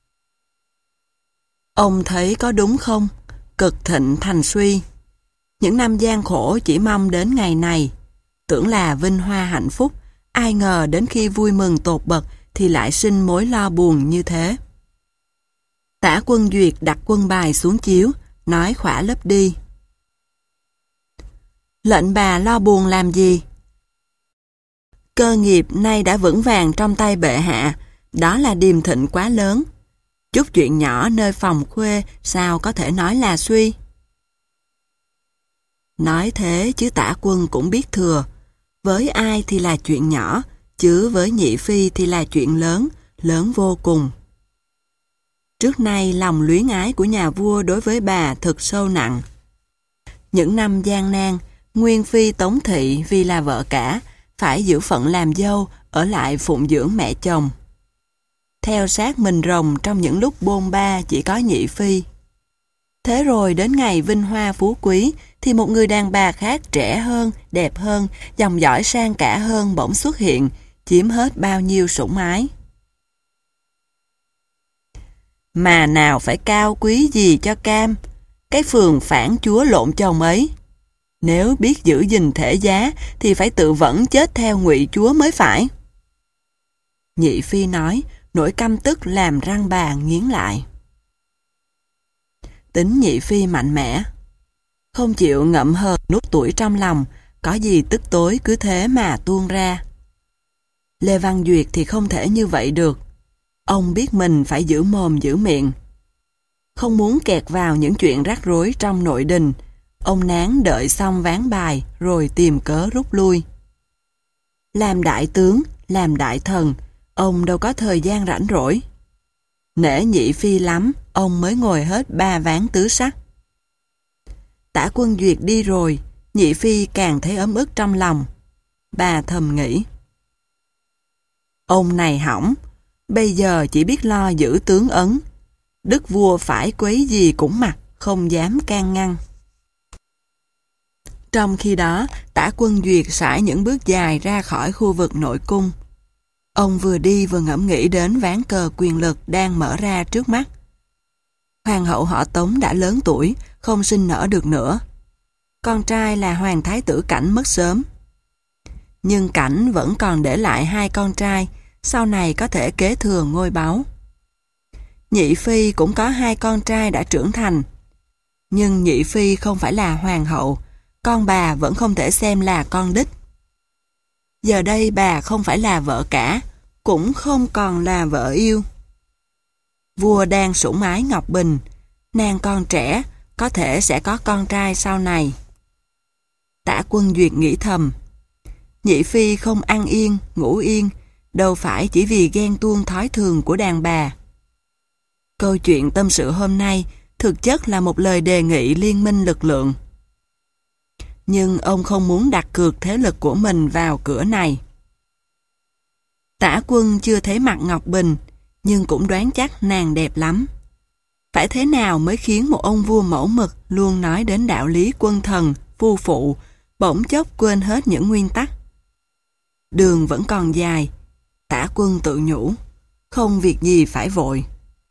Ông thấy có đúng không? Cực thịnh thành suy. Những năm gian khổ chỉ mong đến ngày này, tưởng là vinh hoa hạnh phúc, ai ngờ đến khi vui mừng tột bậc thì lại sinh mối lo buồn như thế. Tả Quân Duyệt đặt quân bài xuống chiếu, nói khỏa lấp đi. Lệnh bà lo buồn làm gì? Cơ nghiệp nay đã vững vàng trong tay bệ hạ, đó là điềm thịnh quá lớn. Chút chuyện nhỏ nơi phòng khuê sao có thể nói là suy? Nói thế chứ Tả Quân cũng biết thừa. Với ai thì là chuyện nhỏ, chứ với nhị phi thì là chuyện lớn, lớn vô cùng. Trước nay lòng luyến ái của nhà vua đối với bà thực sâu nặng. Những năm gian nan, Nguyên phi Tống Thị vì là vợ cả, phải giữ phận làm dâu, ở lại phụng dưỡng mẹ chồng. Theo sát mình rồng trong những lúc bôn ba chỉ có nhị phi. Thế rồi đến ngày vinh hoa phú quý thì một người đàn bà khác trẻ hơn, đẹp hơn, dòng dõi sang cả hơn bỗng xuất hiện, chiếm hết bao nhiêu sủng ái. Mà nào phải cao quý gì cho cam, cái phường phản chúa lộn chồng ấy. Nếu biết giữ gìn thể giá thì phải tự vẫn chết theo ngụy chúa mới phải. Nhị phi nói, nỗi căm tức làm răng bà nghiến lại. Tính nhị phi mạnh mẽ, không chịu ngậm hờn nuốt tủi trong lòng, có gì tức tối cứ thế mà tuôn ra. Lê Văn Duyệt thì không thể như vậy được. Ông biết mình phải giữ mồm giữ miệng. Không muốn kẹt vào những chuyện rắc rối trong nội đình, ông nán đợi xong ván bài rồi tìm cớ rút lui. Làm đại tướng, làm đại thần, ông đâu có thời gian rảnh rỗi. Nể Nhị Phi lắm, ông mới ngồi hết ba ván tứ sắc. Tả Quân Duyệt đi rồi, Nhị Phi càng thấy ấm ức trong lòng. Bà thầm nghĩ. Ông này hỏng, bây giờ chỉ biết lo giữ tướng ấn. Đức vua phải quấy gì cũng mặc, không dám can ngăn. Trong khi đó, Tả Quân Duyệt sải những bước dài ra khỏi khu vực nội cung. Ông vừa đi vừa ngẫm nghĩ đến ván cờ quyền lực đang mở ra trước mắt. Hoàng hậu họ Tống đã lớn tuổi, không sinh nở được nữa. Con trai là Hoàng Thái tử Cảnh mất sớm. Nhưng Cảnh vẫn còn để lại hai con trai, sau này có thể kế thừa ngôi báu. Nhị Phi cũng có hai con trai đã trưởng thành. Nhưng Nhị Phi không phải là hoàng hậu, con bà vẫn không thể xem là con đích. Giờ đây bà không phải là vợ cả, cũng không còn là vợ yêu. Vua đang sủng ái Ngọc Bình, nàng con trẻ, có thể sẽ có con trai sau này. Tả Quân Duyệt nghĩ thầm, Nhị Phi không ăn yên, ngủ yên, đâu phải chỉ vì ghen tuông thói thường của đàn bà. Câu chuyện tâm sự hôm nay thực chất là một lời đề nghị liên minh lực lượng. Nhưng ông không muốn đặt cược thế lực của mình vào cửa này. Tả Quân chưa thấy mặt Ngọc Bình, nhưng cũng đoán chắc nàng đẹp lắm. Phải thế nào mới khiến một ông vua mẫu mực luôn nói đến đạo lý quân thần, phu phụ, bỗng chốc quên hết những nguyên tắc? Đường vẫn còn dài, Tả Quân tự nhủ, không việc gì phải vội.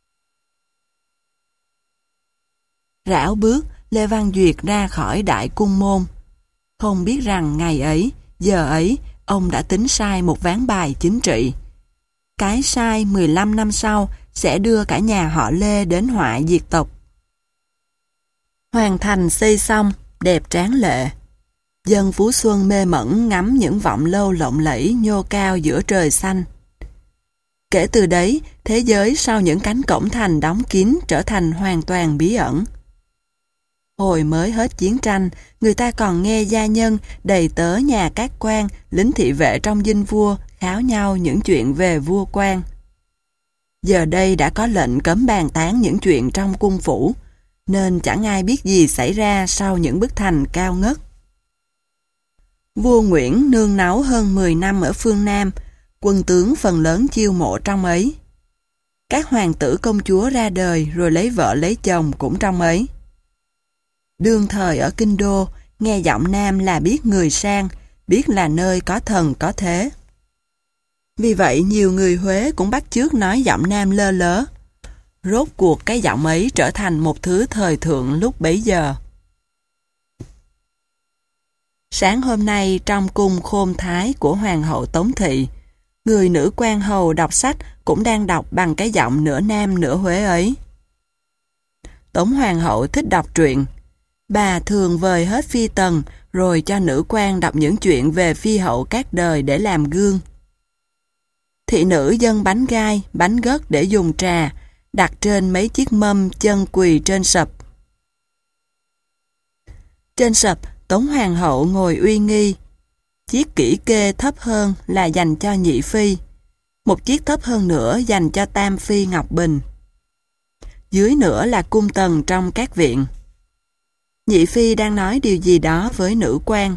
Rảo bước, Lê Văn Duyệt ra khỏi đại cung môn. Không biết rằng ngày ấy, giờ ấy, ông đã tính sai một ván bài chính trị. Cái sai mười lăm năm sau sẽ đưa cả nhà họ Lê đến họa diệt tộc. Hoàng thành xây xong, đẹp tráng lệ. Dân Phú Xuân mê mẩn ngắm những vọng lâu lộng lẫy nhô cao giữa trời xanh. Kể từ đấy, thế giới sau những cánh cổng thành đóng kín trở thành hoàn toàn bí ẩn. Hồi mới hết chiến tranh, người ta còn nghe gia nhân đầy tớ nhà các quan, lính thị vệ trong dinh vua kháo nhau những chuyện về vua quan. Giờ đây đã có lệnh cấm bàn tán những chuyện trong cung phủ, nên chẳng ai biết gì xảy ra sau những bức thành cao ngất. Vua Nguyễn nương náu hơn mười năm ở phương Nam, quân tướng phần lớn chiêu mộ trong ấy. Các hoàng tử công chúa ra đời rồi lấy vợ lấy chồng cũng trong ấy. Đương thời ở Kinh Đô, nghe giọng Nam là biết người sang, biết là nơi có thần có thế. Vì vậy nhiều người Huế cũng bắt chước nói giọng Nam lơ lớ. Rốt cuộc cái giọng ấy trở thành một thứ thời thượng lúc bấy giờ. Sáng hôm nay trong cung Khôn Thái của Hoàng hậu Tống Thị, người nữ quan hầu đọc sách cũng đang đọc bằng cái giọng nửa Nam nửa Huế ấy. Tống Hoàng hậu thích đọc truyện. Bà thường vời hết phi tần rồi cho nữ quan đọc những chuyện về phi hậu các đời để làm gương. Thị nữ dâng bánh gai, bánh gấc để dùng trà, đặt trên mấy chiếc mâm chân quỳ trên sập. Trên sập, Tống Hoàng hậu ngồi uy nghi. Chiếc kỷ kê thấp hơn là dành cho Nhị Phi, một chiếc thấp hơn nữa dành cho Tam Phi Ngọc Bình. Dưới nữa là cung tần trong các viện. Nhị Phi đang nói điều gì đó với nữ quan.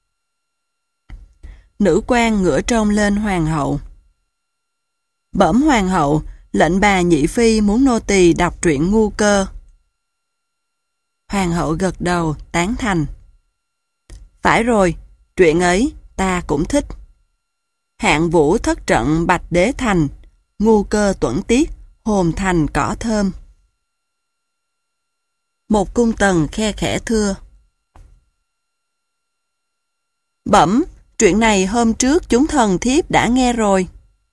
Nữ quan ngửa trông lên Hoàng hậu. Bẩm Hoàng hậu, lệnh bà Nhị Phi muốn nô tỳ đọc truyện ngu cơ. Hoàng hậu gật đầu, tán thành. Phải rồi, truyện ấy ta cũng thích. Hạng vũ thất trận bạch đế thành, ngu cơ tuẫn tiết, hồn thành cỏ thơm. Một cung tần khe khẽ thưa. Bẩm, chuyện này hôm trước chúng thần thiếp đã nghe rồi.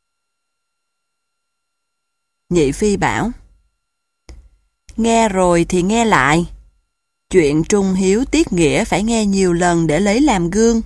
Nhị Phi bảo. Nghe rồi thì nghe lại. Chuyện trung hiếu tiết nghĩa phải nghe nhiều lần để lấy làm gương.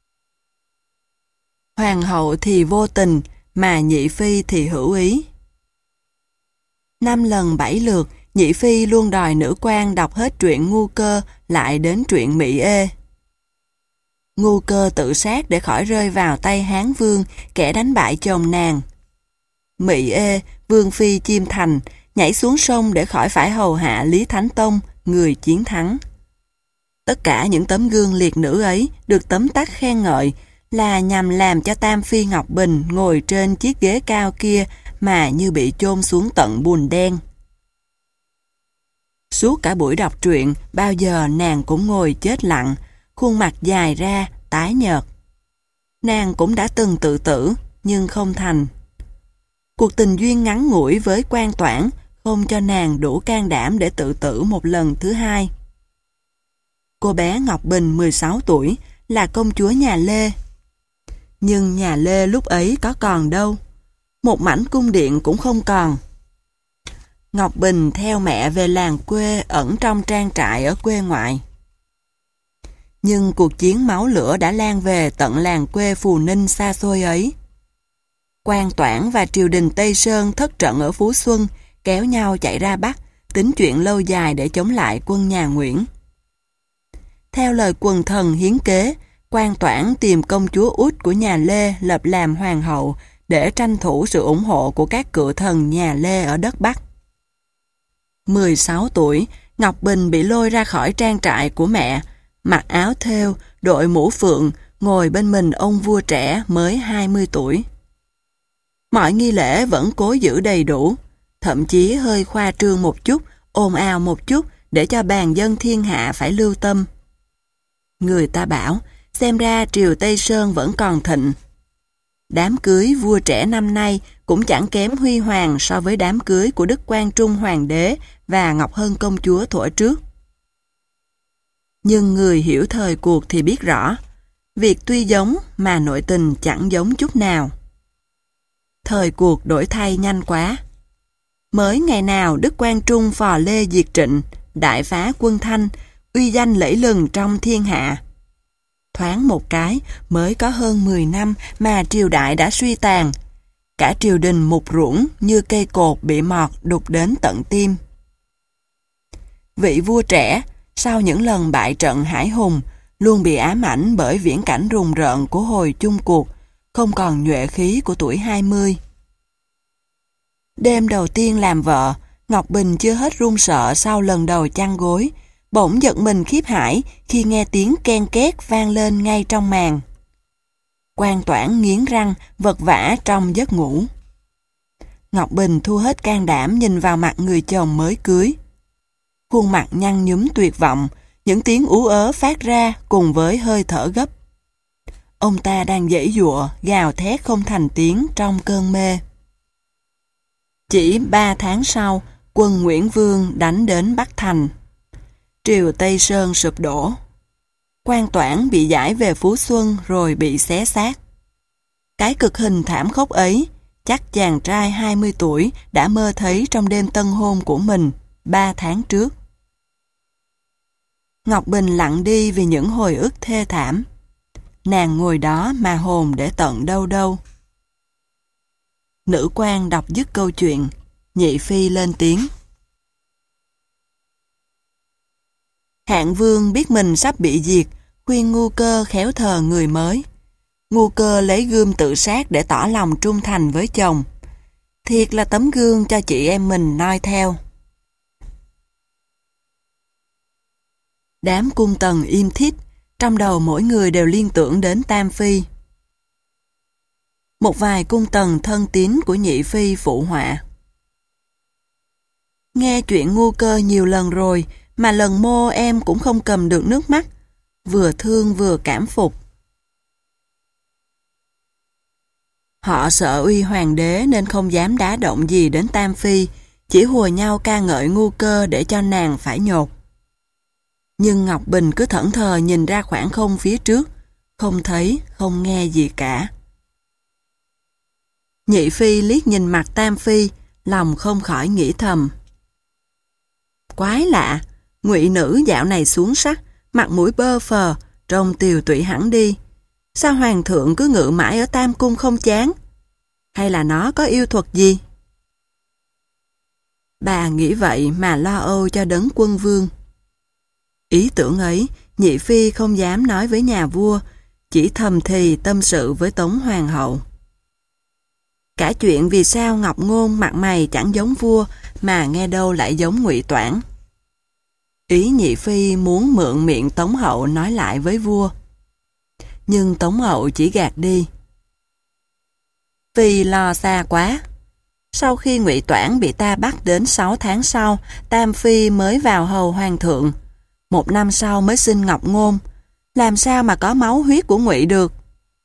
Hoàng hậu thì vô tình, mà Nhị Phi thì hữu ý. Năm lần bảy lượt, Nhị Phi luôn đòi nữ quan đọc hết truyện ngu cơ lại đến truyện Mỹ Ê. Ngu Cơ tự sát để khỏi rơi vào tay Hán Vương, kẻ đánh bại chồng nàng. Mị Ê, Vương Phi Chiêm Thành, nhảy xuống sông để khỏi phải hầu hạ Lý Thánh Tông, người chiến thắng. Tất cả những tấm gương liệt nữ ấy được tấm tắc khen ngợi là nhằm làm cho Tam Phi Ngọc Bình ngồi trên chiếc ghế cao kia mà như bị chôn xuống tận bùn đen. Suốt cả buổi đọc truyện, bao giờ nàng cũng ngồi chết lặng, khuôn mặt dài ra, tái nhợt. Nàng cũng đã từng tự tử, nhưng không thành. Cuộc tình duyên ngắn ngủi với Quan Toản không cho nàng đủ can đảm để tự tử một lần thứ hai. Cô bé Ngọc Bình mười sáu tuổi, là công chúa nhà Lê. Nhưng nhà Lê lúc ấy có còn đâu. Một mảnh cung điện cũng không còn. Ngọc Bình theo mẹ về làng quê ẩn trong trang trại ở quê ngoại. Nhưng cuộc chiến máu lửa đã lan về tận làng quê Phù Ninh xa xôi ấy. Quan Toản và triều đình Tây Sơn thất trận ở Phú Xuân, kéo nhau chạy ra Bắc, tính chuyện lâu dài để chống lại quân nhà Nguyễn. Theo lời quần thần hiến kế, Quan Toản tìm công chúa út của nhà Lê lập làm hoàng hậu để tranh thủ sự ủng hộ của các cự thần nhà Lê ở đất Bắc. mười sáu tuổi, Ngọc Bình bị lôi ra khỏi trang trại của mẹ, mặc áo thêu, đội mũ phượng, ngồi bên mình ông vua trẻ mới hai mươi tuổi. Mọi nghi lễ vẫn cố giữ đầy đủ, thậm chí hơi khoa trương một chút, ồn ào một chút để cho bàn dân thiên hạ phải lưu tâm. Người ta bảo, xem ra triều Tây Sơn vẫn còn thịnh. Đám cưới vua trẻ năm nay cũng chẳng kém huy hoàng so với đám cưới của Đức Quang Trung Hoàng đế và Ngọc Hân công chúa thuở trước. Nhưng người hiểu thời cuộc thì biết rõ, việc tuy giống mà nội tình chẳng giống chút nào. Thời cuộc đổi thay nhanh quá. Mới ngày nào Đức Quang Trung phò Lê diệt Trịnh, đại phá quân Thanh, uy danh lẫy lừng trong thiên hạ. Thoáng một cái, mới có hơn mười năm mà triều đại đã suy tàn. Cả triều đình mục ruỗng như cây cột bị mọt đục đến tận tim. Vị vua trẻ, sau những lần bại trận hải hùng, luôn bị ám ảnh bởi viễn cảnh rùng rợn của hồi chung cuộc, không còn nhuệ khí của tuổi hai mươi. Đêm đầu tiên làm vợ, Ngọc Bình chưa hết run sợ sau lần đầu chăn gối, bỗng giật mình khiếp hãi khi nghe tiếng ken két vang lên ngay trong màn. Quan Toản nghiến răng, vật vã trong giấc ngủ. Ngọc Bình thu hết can đảm nhìn vào mặt người chồng mới cưới. Khuôn mặt nhăn nhúm tuyệt vọng, những tiếng ú ớ phát ra cùng với hơi thở gấp. Ông ta đang giãy giụa, gào thét không thành tiếng trong cơn mê. Chỉ ba tháng sau, quân Nguyễn Vương đánh đến Bắc Thành. Triều Tây Sơn sụp đổ. Quan Toản bị giải về Phú Xuân rồi bị xé xác. Cái cực hình thảm khốc ấy, chắc chàng trai hai mươi tuổi đã mơ thấy trong đêm tân hôn của mình ba tháng trước. Ngọc Bình lặng đi vì những hồi ức thê thảm. Nàng ngồi đó mà hồn để tận đâu đâu. Nữ quan đọc dứt câu chuyện, Nhị Phi lên tiếng. Hạng Vương biết mình sắp bị diệt, khuyên Ngu Cơ khéo thờ người mới. Ngu Cơ lấy gươm tự sát để tỏ lòng trung thành với chồng. Thiệt là tấm gương cho chị em mình noi theo. Đám cung tần im thít, trong đầu mỗi người đều liên tưởng đến Tam Phi. Một vài cung tần thân tín của Nhị Phi phụ họa. Nghe chuyện Ngu Cơ nhiều lần rồi, mà lần mô em cũng không cầm được nước mắt, vừa thương vừa cảm phục. Họ sợ uy hoàng đế nên không dám đá động gì đến Tam Phi, chỉ hùa nhau ca ngợi Ngu Cơ để cho nàng phải nhột. Nhưng Ngọc Bình cứ thẫn thờ nhìn ra khoảng không phía trước, không thấy, không nghe gì cả. Nhị Phi liếc nhìn mặt Tam Phi, lòng không khỏi nghĩ thầm. Quái lạ, ngụy nữ dạo này xuống sắc, mặt mũi bơ phờ, trông tiều tụy hẳn đi. Sao hoàng thượng cứ ngự mãi ở Tam Cung không chán? Hay là nó có yêu thuật gì? Bà nghĩ vậy mà lo âu cho đấng quân vương. Ý tưởng ấy, Nhị Phi không dám nói với nhà vua, chỉ thầm thì tâm sự với Tống Hoàng hậu. Cả chuyện vì sao Ngọc Ngôn mặt mày chẳng giống vua mà nghe đâu lại giống Ngụy Toản. Ý nhị phi muốn mượn miệng Tống hậu nói lại với vua. Nhưng Tống hậu chỉ gạt đi. Phi lo xa quá. Sau khi Ngụy Toản bị ta bắt đến sáu tháng sau, Tam Phi mới vào hầu hoàng thượng. Một năm sau mới sinh Ngọc Ngôn. Làm sao mà có máu huyết của Ngụy được?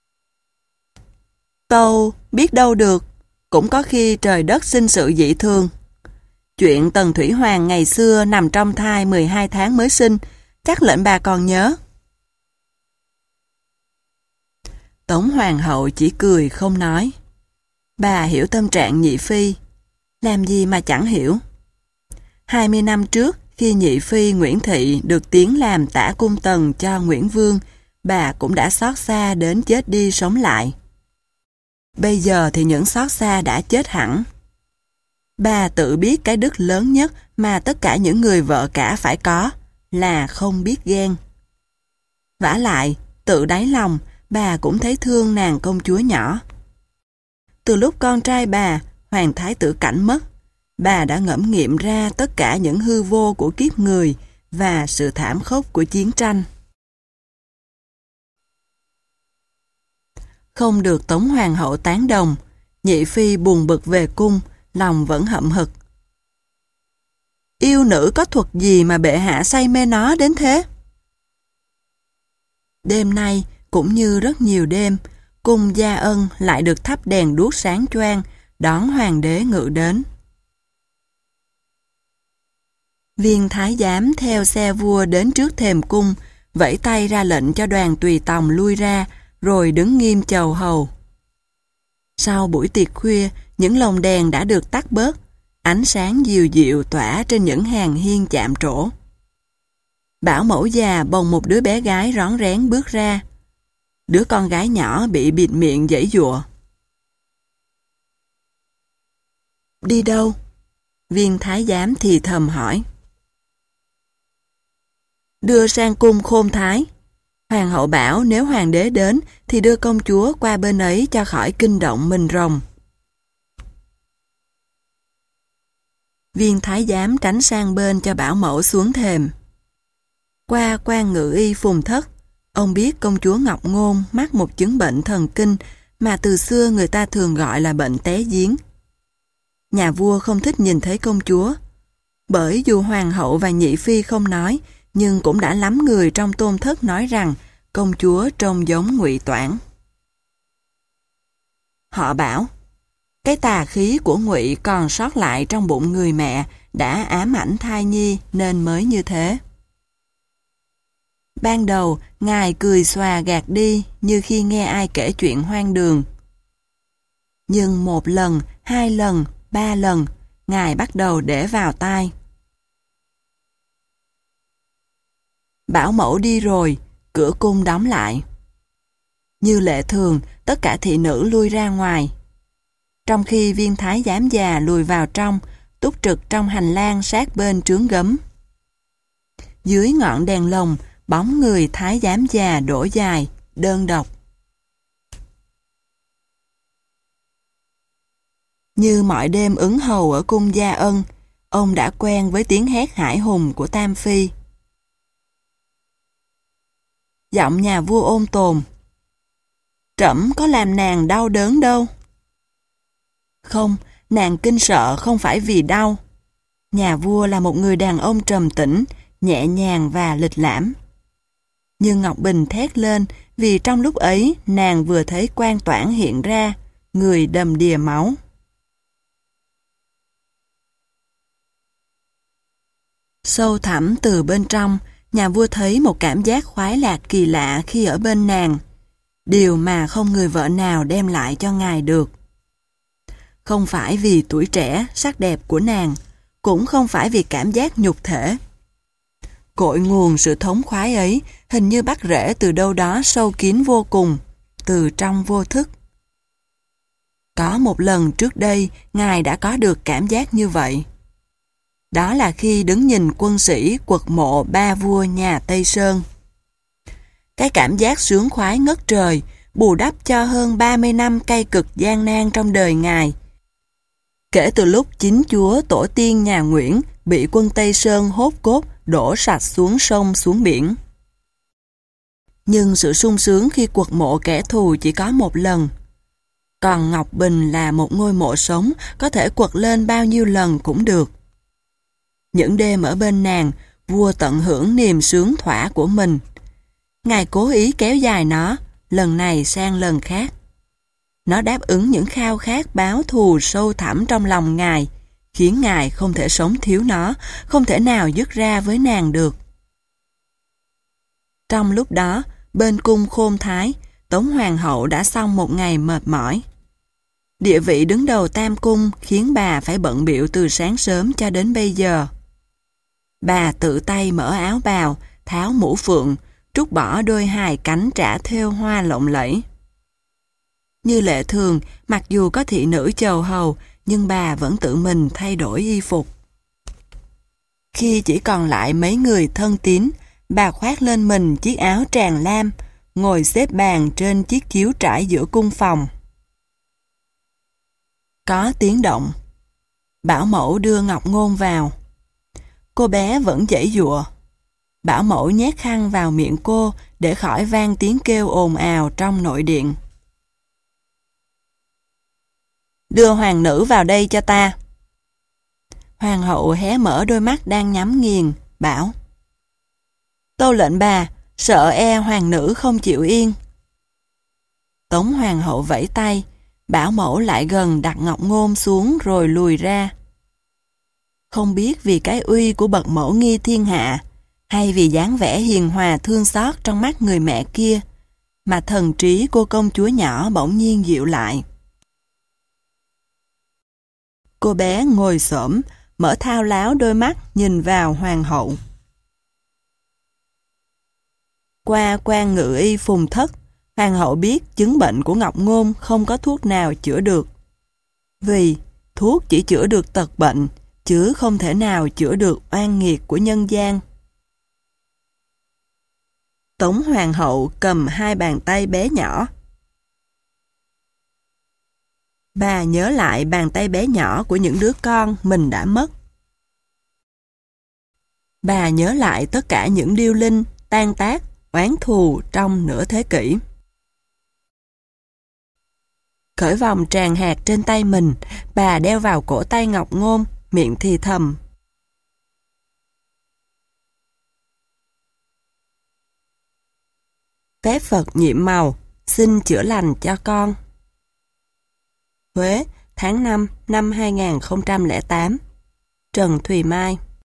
Tâu biết đâu được, cũng có khi trời đất sinh sự dị thường. Chuyện Tần Thủy Hoàng ngày xưa nằm trong thai mười hai tháng mới sinh, chắc lệnh bà còn nhớ. Tống Hoàng hậu chỉ cười không nói. Bà hiểu tâm trạng nhị phi, làm gì mà chẳng hiểu. hai mươi năm trước, khi nhị phi Nguyễn Thị được tiến làm tả cung tần cho Nguyễn Vương, bà cũng đã xót xa đến chết đi sống lại. Bây giờ thì những xót xa đã chết hẳn. Bà tự biết cái đức lớn nhất mà tất cả những người vợ cả phải có là không biết ghen. Vả lại, tự đáy lòng, bà cũng thấy thương nàng công chúa nhỏ. Từ lúc con trai bà, Hoàng Thái tử Cảnh mất, bà đã ngẫm nghiệm ra tất cả những hư vô của kiếp người và sự thảm khốc của chiến tranh. Không được Tống Hoàng hậu tán đồng, nhị phi buồn bực về cung, lòng vẫn hậm hực. Yêu nữ có thuật gì mà bệ hạ say mê nó đến thế? Đêm nay, cũng như rất nhiều đêm, cung Gia Ân lại được thắp đèn đuốc sáng choang, đón hoàng đế ngự đến. Viên thái giám theo xe vua đến trước thềm cung, vẫy tay ra lệnh cho đoàn tùy tòng lui ra, rồi đứng nghiêm chầu hầu. Sau buổi tiệc khuya, những lồng đèn đã được tắt bớt, ánh sáng dịu dịu tỏa trên những hàng hiên chạm trổ. Bảo mẫu già bồng một đứa bé gái rón rén bước ra. Đứa con gái nhỏ bị bịt miệng giãy giụa. Đi đâu? Viên thái giám thì thầm hỏi. Đưa sang cung Khôn Thái. Hoàng hậu bảo nếu hoàng đế đến thì đưa công chúa qua bên ấy cho khỏi kinh động mình rồng. Viên thái giám tránh sang bên cho bảo mẫu xuống thềm. Qua quan ngự y Phùng Thất, ông biết công chúa Ngọc Ngôn mắc một chứng bệnh thần kinh mà từ xưa người ta thường gọi là bệnh té giếng. Nhà vua không thích nhìn thấy công chúa, bởi dù hoàng hậu và nhị phi không nói, nhưng cũng đã lắm người trong Tôn Thất nói rằng công chúa trông giống Ngụy Toản. Họ bảo, cái tà khí của Ngụy còn sót lại trong bụng người mẹ đã ám ảnh thai nhi nên mới như thế. Ban đầu, ngài cười xòa gạt đi như khi nghe ai kể chuyện hoang đường. Nhưng một lần, hai lần, ba lần, ngài bắt đầu để vào tai. Bảo mẫu đi rồi, cửa cung đóng lại. Như lệ thường, tất cả thị nữ lui ra ngoài. Trong khi viên thái giám già lùi vào trong, túc trực trong hành lang sát bên trướng gấm. Dưới ngọn đèn lồng, bóng người thái giám già đổ dài, đơn độc. Như mọi đêm ứng hầu ở cung Gia Ân, ông đã quen với tiếng hét hải hùng của Tam Phi. Giọng nhà vua ôn tồn. Trẫm có làm nàng đau đớn đâu. Không, nàng kinh sợ không phải vì đau. Nhà vua là một người đàn ông trầm tĩnh, nhẹ nhàng và lịch lãm. Nhưng Ngọc Bình thét lên vì trong lúc ấy nàng vừa thấy Quan Toản hiện ra, người đầm đìa máu. Sâu thẳm từ bên trong, nhà vua thấy một cảm giác khoái lạc kỳ lạ khi ở bên nàng, điều mà không người vợ nào đem lại cho ngài được. Không phải vì tuổi trẻ, sắc đẹp của nàng, cũng không phải vì cảm giác nhục thể. Cội nguồn sự thống khoái ấy hình như bắt rễ từ đâu đó sâu kín vô cùng, từ trong vô thức. Có một lần trước đây, ngài đã có được cảm giác như vậy. Đó là khi đứng nhìn quân sĩ quật mộ ba vua nhà Tây Sơn. Cái cảm giác sướng khoái ngất trời, bù đắp cho hơn ba mươi năm cay cực gian nan trong đời Ngài. Kể từ lúc chính chúa tổ tiên nhà Nguyễn bị quân Tây Sơn hốt cốt đổ sạch xuống sông xuống biển. Nhưng sự sung sướng khi quật mộ kẻ thù chỉ có một lần. Còn Ngọc Bình là một ngôi mộ sống, có thể quật lên bao nhiêu lần cũng được. Những đêm ở bên nàng, vua tận hưởng niềm sướng thỏa của mình. Ngài cố ý kéo dài nó, lần này sang lần khác. Nó đáp ứng những khao khát báo thù sâu thẳm trong lòng Ngài, khiến Ngài không thể sống thiếu nó, không thể nào dứt ra với nàng được. Trong lúc đó, bên cung Khôn Thái, Tống Hoàng hậu đã xong một ngày mệt mỏi. Địa vị đứng đầu tam cung khiến bà phải bận bịu từ sáng sớm cho đến bây giờ. Bà tự tay mở áo bào, tháo mũ phượng, trút bỏ đôi hài cánh trả thêu hoa lộng lẫy. Như lệ thường, mặc dù có thị nữ chầu hầu, nhưng bà vẫn tự mình thay đổi y phục. Khi chỉ còn lại mấy người thân tín, bà khoác lên mình chiếc áo tràng lam, ngồi xếp bàn trên chiếc chiếu trải giữa cung phòng. Có tiếng động. Bảo mẫu đưa Ngọc Ngôn vào. Cô bé vẫn giãy giụa. Bảo mẫu nhét khăn vào miệng cô để khỏi vang tiếng kêu ồn ào trong nội điện. Đưa hoàng nữ vào đây cho ta. Hoàng hậu hé mở đôi mắt đang nhắm nghiền, bảo. Tâu lệnh bà, sợ e hoàng nữ không chịu yên. Tống hoàng hậu vẫy tay, bảo mẫu lại gần đặt Ngọc Ngôn xuống rồi lùi ra. Không biết vì cái uy của bậc mẫu nghi thiên hạ, hay vì dáng vẻ hiền hòa thương xót trong mắt người mẹ kia, mà thần trí cô công chúa nhỏ bỗng nhiên dịu lại. Cô bé ngồi xổm, mở thao láo đôi mắt nhìn vào hoàng hậu. Qua quan ngự y Phùng Thất, hoàng hậu biết chứng bệnh của Ngọc Ngôn không có thuốc nào chữa được. Vì thuốc chỉ chữa được tật bệnh, chứ không thể nào chữa được oan nghiệt của nhân gian. Tống hoàng hậu cầm hai bàn tay bé nhỏ. Bà nhớ lại bàn tay bé nhỏ của những đứa con mình đã mất. Bà nhớ lại tất cả những điêu linh, tan tác, oán thù trong nửa thế kỷ. Cởi vòng tràng hạt trên tay mình, bà đeo vào cổ tay Ngọc Ngôn, miệng thì thầm. Phép Phật nhiệm màu, xin chữa lành cho con. Huế, tháng năm năm hai nghìn không trăm lẻ tám. Trần Thùy Mai.